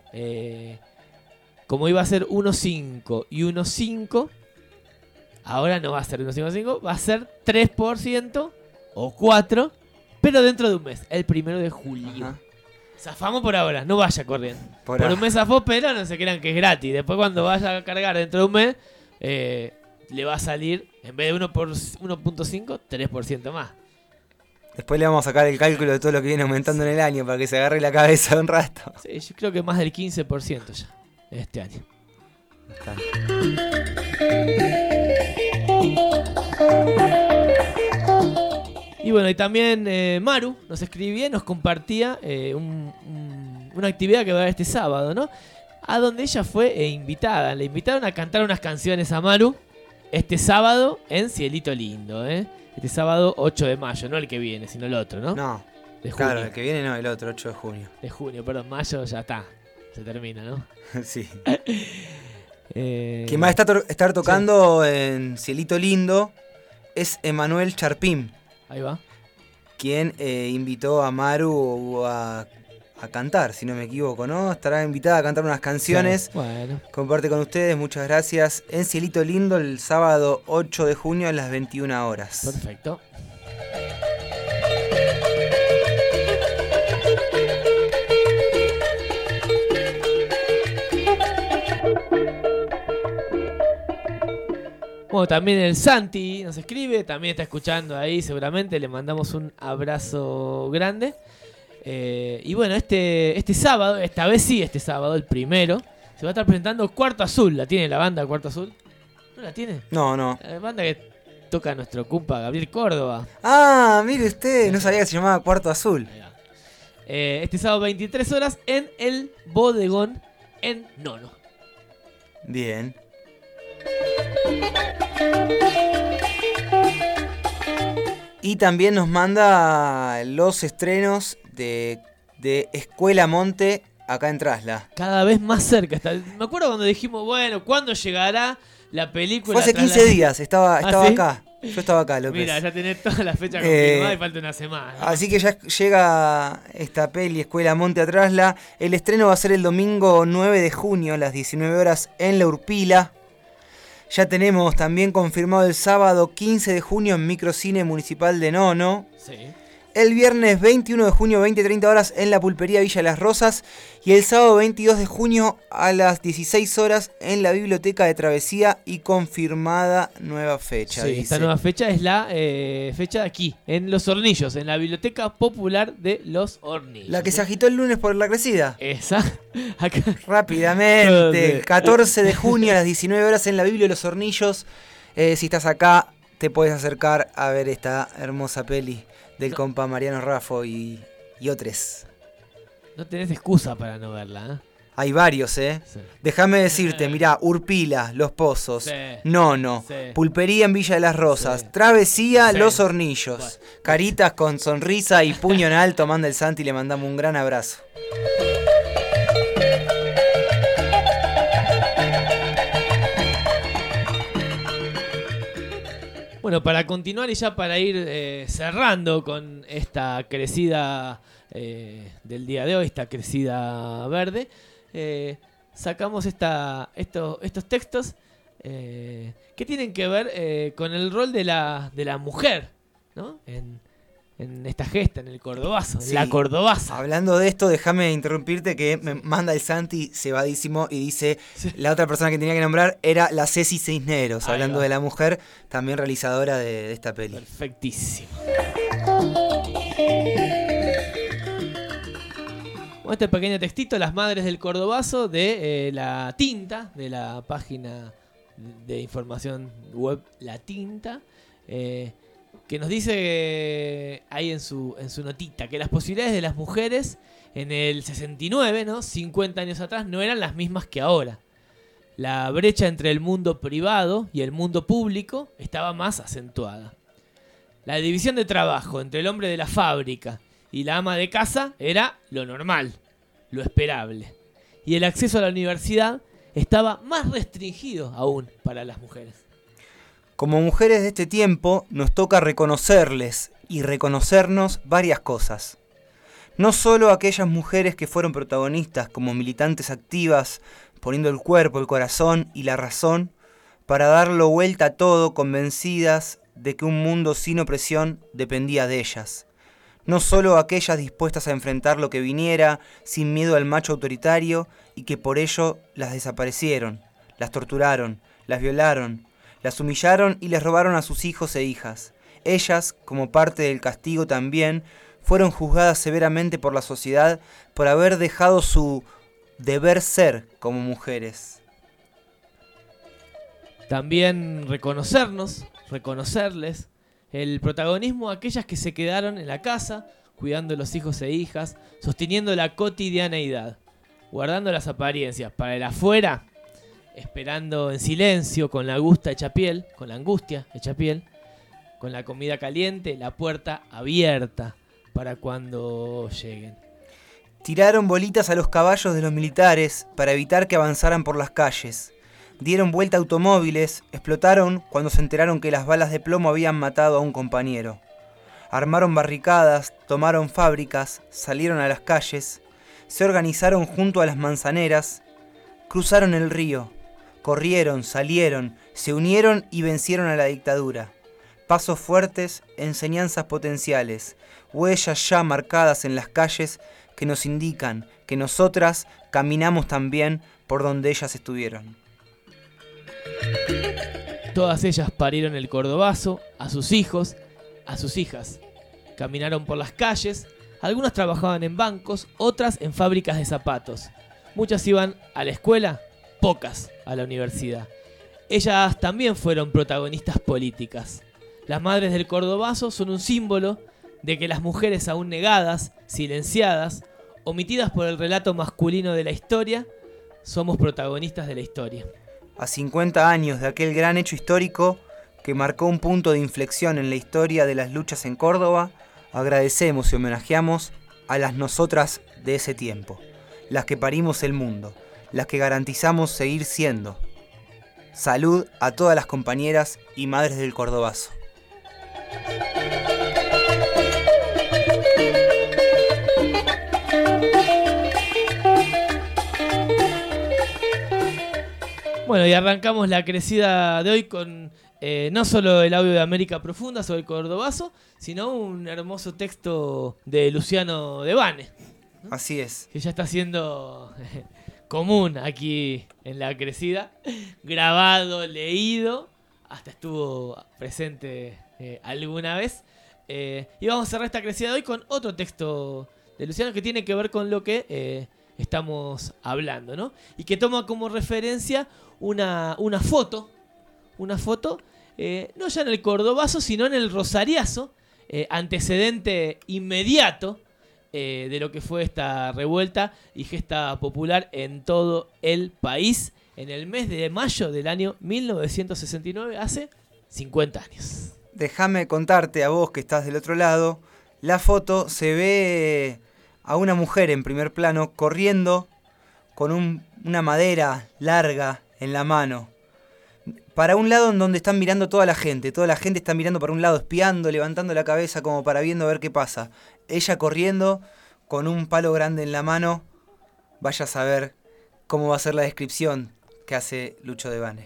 como iba a ser 1.5 y 1.5, ahora no va a ser 1.5, va a ser 3% o 4%, pero dentro de un mes, el 1 de julio. Ajá. Zafamos por ahora, no vaya corriendo. Por un mes zafó, pero no se crean que es gratis. Después cuando vaya a cargar dentro de un mes, le va a salir, en vez de 1.5, 3% más. Después le vamos a sacar el cálculo de todo lo que viene aumentando en el año para que se agarre la cabeza un rato. Sí, yo creo que más del 15% ya, este año. Está. Y bueno, y también Maru nos escribía y nos compartía una actividad que va a haber este sábado, ¿no? A donde ella fue invitada. Le invitaron a cantar unas canciones a Maru este sábado en Cielito Lindo, ¿eh? Este sábado 8 de mayo, no el que viene, sino el otro, ¿no? No, de junio. Claro, el que viene no, el otro, 8 de junio. De junio, perdón, mayo ya está, se termina, ¿no? Sí. Quien va a estar tocando en Cielito Lindo es Emanuel Charpín. Ahí va. Quien invitó a Maru a cantar, si no me equivoco, ¿no? Estará invitada a cantar unas canciones. Sí, bueno. Comparte con ustedes, muchas gracias. En Cielito Lindo el sábado 8 de junio a las 21 horas. Perfecto. Bueno, también el Santi nos escribe, también está escuchando ahí, seguramente le mandamos un abrazo grande. Y bueno, este sábado, esta vez sí, este sábado, el primero, se va a estar presentando Cuarto Azul. ¿La tiene la banda Cuarto Azul? ¿No la tiene? No. La banda que toca nuestro compa Gabriel Córdoba. Ah, mire usted, no sabía que se llamaba Cuarto Azul. Este sábado 23 horas en el Bodegón en Nono. Bien. Y también nos manda los estrenos de Escuela Monte acá en Trasla. Cada vez más cerca está. Me acuerdo cuando dijimos, bueno, ¿cuándo llegará la película? Fue hace 15 días, estaba ¿Sí? acá. Yo estaba acá, López. Mira, ya tenés toda la fecha confirmada y falta una semana. Así que ya llega esta peli Escuela Monte a Trasla. El estreno va a ser el domingo 9 de junio a las 19 horas en La Urpila. Ya tenemos también confirmado el sábado 15 de junio en Microcine Municipal de Nono. Sí. El viernes 21 de junio, 20-30 horas en la Pulpería Villa Las Rosas. Y el sábado 22 de junio a las 16 horas en la Biblioteca de Travesía. Y confirmada nueva fecha. Sí, dice. esta nueva fecha es la fecha de aquí, en Los Hornillos, en la Biblioteca Popular de Los Hornillos. La que se agitó el lunes por la crecida. Esa. Acá. Rápidamente. 14 de junio a las 19 horas en la Biblia de Los Hornillos. Si estás acá, te puedes acercar a ver esta hermosa peli del compa Mariano Raffo y otros. No tenés excusa para no verla, ¿eh? Hay varios, Sí. Déjame decirte, mirá, Urpila, Los Pozos, Sí. Nono, Sí. Pulpería en Villa de las Rosas, Travesía, Sí. Los Hornillos. Caritas con sonrisa y puño en alto, manda el Santi y le mandamos un gran abrazo. Bueno, para continuar y ya para ir cerrando con esta crecida del día de hoy, esta crecida verde, sacamos estos textos que tienen que ver con el rol de la mujer, ¿no? En esta gesta, en el cordobazo, en la cordobaza. Hablando de esto, déjame interrumpirte que me manda el Santi cebadísimo y dice la otra persona que tenía que nombrar era la Ceci Cisneros, Ahí hablando va. de la mujer, también realizadora de esta peli. Perfectísimo. Bueno, este pequeño textito, Las Madres del Cordobazo, de La Tinta, de la página de información web La Tinta, que nos dice ahí en su notita que las posibilidades de las mujeres en el 69, ¿no? 50 años atrás, no eran las mismas que ahora. La brecha entre el mundo privado y el mundo público estaba más acentuada. La división de trabajo entre el hombre de la fábrica y la ama de casa era lo normal, lo esperable. Y el acceso a la universidad estaba más restringido aún para las mujeres. Como mujeres de este tiempo, nos toca reconocerles y reconocernos varias cosas. No solo aquellas mujeres que fueron protagonistas como militantes activas, poniendo el cuerpo, el corazón y la razón para darlo vuelta a todo, convencidas de que un mundo sin opresión dependía de ellas. No solo aquellas dispuestas a enfrentar lo que viniera, sin miedo al macho autoritario, y que por ello las desaparecieron, las torturaron, las violaron, las humillaron y les robaron a sus hijos e hijas. Ellas, como parte del castigo también, fueron juzgadas severamente por la sociedad por haber dejado su deber ser como mujeres. También reconocerles el protagonismo a aquellas que se quedaron en la casa, cuidando los hijos e hijas, sosteniendo la cotidianeidad, guardando las apariencias para el afuera, esperando en silencio, con la angustia hecha piel, con la comida caliente, la puerta abierta para cuando lleguen. Tiraron bolitas a los caballos de los militares para evitar que avanzaran por las calles. Dieron vuelta a automóviles, explotaron cuando se enteraron que las balas de plomo habían matado a un compañero. Armaron barricadas, tomaron fábricas, salieron a las calles, se organizaron junto a las manzaneras, cruzaron el río, corrieron, salieron, se unieron y vencieron a la dictadura. Pasos fuertes, enseñanzas potenciales, huellas ya marcadas en las calles que nos indican que nosotras caminamos también por donde ellas estuvieron. Todas ellas parieron el cordobazo, a sus hijos, a sus hijas. Caminaron por las calles, Algunas trabajaban en bancos, otras en fábricas de zapatos. Muchas iban a la escuela, pocas a la universidad. Ellas también fueron protagonistas políticas. Las madres del Cordobazo son un símbolo de que las mujeres aún negadas, silenciadas, omitidas por el relato masculino de la historia, somos protagonistas de la historia. A 50 años de aquel gran hecho histórico que marcó un punto de inflexión en la historia de las luchas en Córdoba, agradecemos y homenajeamos a las nosotras de ese tiempo, las que parimos el mundo, las que garantizamos seguir siendo. Salud a todas las compañeras y madres del Cordobazo. Bueno, y arrancamos la crecida de hoy con no solo el audio de América Profunda sobre el Cordobazo, sino un hermoso texto de Luciano Devane, ¿no? Así es. Que ya está siendo común aquí en la crecida, grabado, leído, hasta estuvo presente alguna vez. Y vamos a cerrar esta crecida de hoy con otro texto de Luciano que tiene que ver con lo que estamos hablando, ¿no? Y que toma como referencia una foto, no ya en el Cordobazo, sino en el Rosariazo, antecedente inmediato de lo que fue esta revuelta y gesta popular en todo el país en el mes de mayo del año 1969, hace 50 años. Déjame contarte a vos que estás del otro lado, la foto se ve a una mujer en primer plano corriendo con una madera larga en la mano, para un lado en donde están mirando toda la gente está mirando para un lado, espiando, levantando la cabeza como para viendo a ver qué pasa. Ella corriendo con un palo grande en la mano, vaya a saber cómo va a ser la descripción que hace Lucho Devane.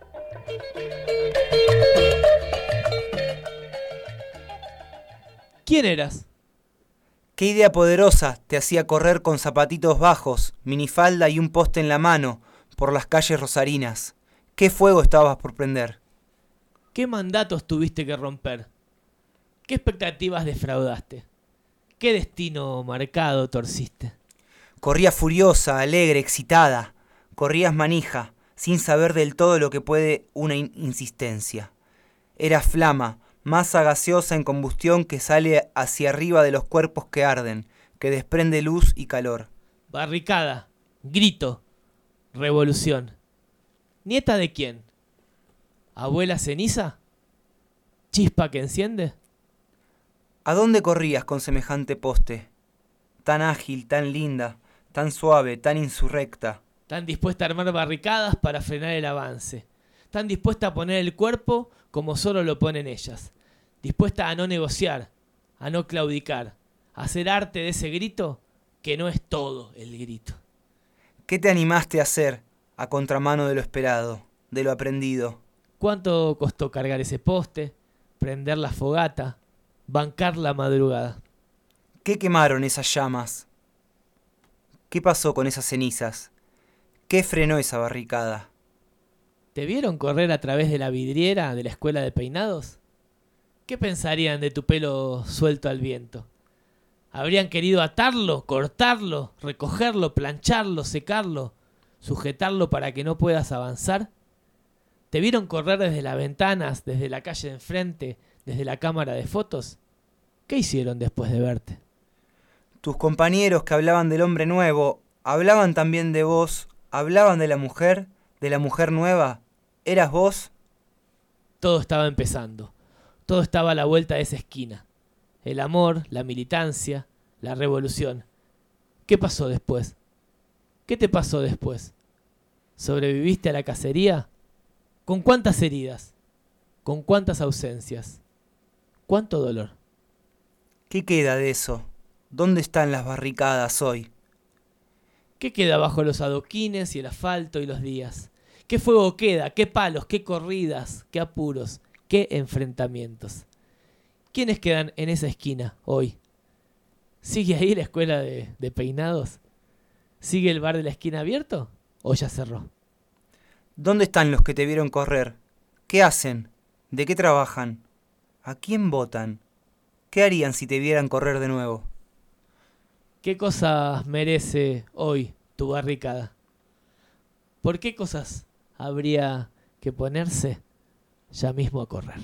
¿Quién eras? ¿Qué idea poderosa te hacía correr con zapatitos bajos, minifalda y un poste en la mano por las calles rosarinas? ¿Qué fuego estabas por prender? ¿Qué mandatos tuviste que romper? ¿Qué expectativas defraudaste? ¿Qué destino marcado torciste? Corrías furiosa, alegre, excitada. Corrías manija, sin saber del todo lo que puede una insistencia. Eras flama, masa gaseosa en combustión que sale hacia arriba de los cuerpos que arden, que desprende luz y calor. Barricada, grito, revolución. ¿Nieta de quién? ¿Abuela ceniza? ¿Chispa que enciende? ¿A dónde corrías con semejante poste? Tan ágil, tan linda, tan suave, tan insurrecta. Tan dispuesta a armar barricadas para frenar el avance. Tan dispuesta a poner el cuerpo como solo lo ponen ellas. Dispuesta a no negociar, a no claudicar, a hacer arte de ese grito que no es todo el grito. ¿Qué te animaste a hacer a contramano de lo esperado, de lo aprendido? ¿Cuánto costó cargar ese poste, prender la fogata, bancar la madrugada? ¿Qué quemaron esas llamas? ¿Qué pasó con esas cenizas? ¿Qué frenó esa barricada? ¿Te vieron correr a través de la vidriera de la escuela de peinados? ¿Qué pensarían de tu pelo suelto al viento? ¿Habrían querido atarlo, cortarlo, recogerlo, plancharlo, secarlo, sujetarlo para que no puedas avanzar? ¿Te vieron correr desde las ventanas, desde la calle de enfrente, desde la cámara de fotos? ¿Qué hicieron después de verte? Tus compañeros que hablaban del hombre nuevo, hablaban también de vos, hablaban de la mujer nueva. ¿Eras vos? Todo estaba empezando. Todo estaba a la vuelta de esa esquina. El amor, la militancia, la revolución. ¿Qué pasó después? ¿Qué te pasó después? ¿Sobreviviste a la cacería? ¿Con cuántas heridas? ¿Con cuántas ausencias? ¿Cuánto dolor? ¿Qué queda de eso? ¿Dónde están las barricadas hoy? ¿Qué queda bajo los adoquines y el asfalto y los días? ¿Qué fuego queda? ¿Qué palos? ¿Qué corridas? ¿Qué apuros? ¿Qué enfrentamientos? ¿Quiénes quedan en esa esquina hoy? ¿Sigue ahí la escuela de peinados? ¿Sigue el bar de la esquina abierto o ya cerró? ¿Dónde están los que te vieron correr? ¿Qué hacen? ¿De qué trabajan? ¿A quién votan? ¿Qué harían si te vieran correr de nuevo? ¿Qué cosas merece hoy tu barricada? ¿Por qué cosas habría que ponerse ya mismo a correr?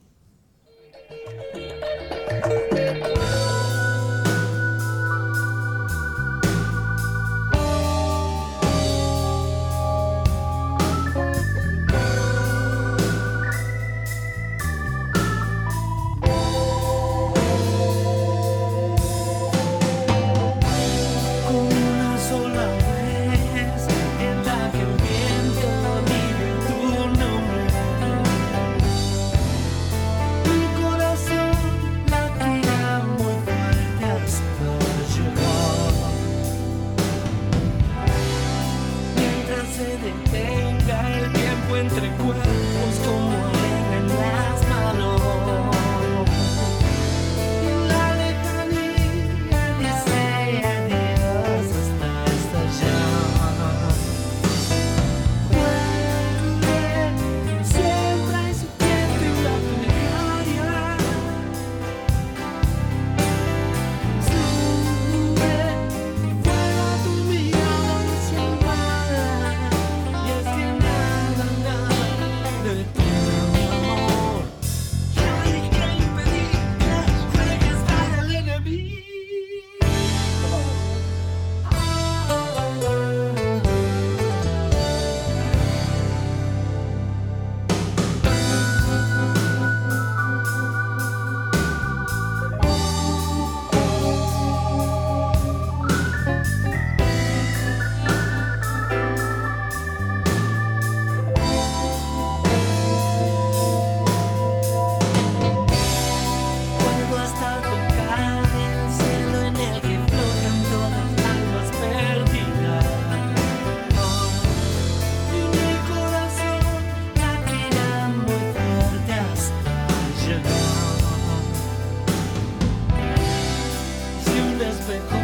Entre cuerpos como en las manos, y la lejanía dice adiós hasta estallar. Vuelve, siempre hay su tiempo y la plegaria. Sube, fuera tu mirada sin parar, y es que de tu amor, yo hay que impedir que juegues para el enemigo. Espejo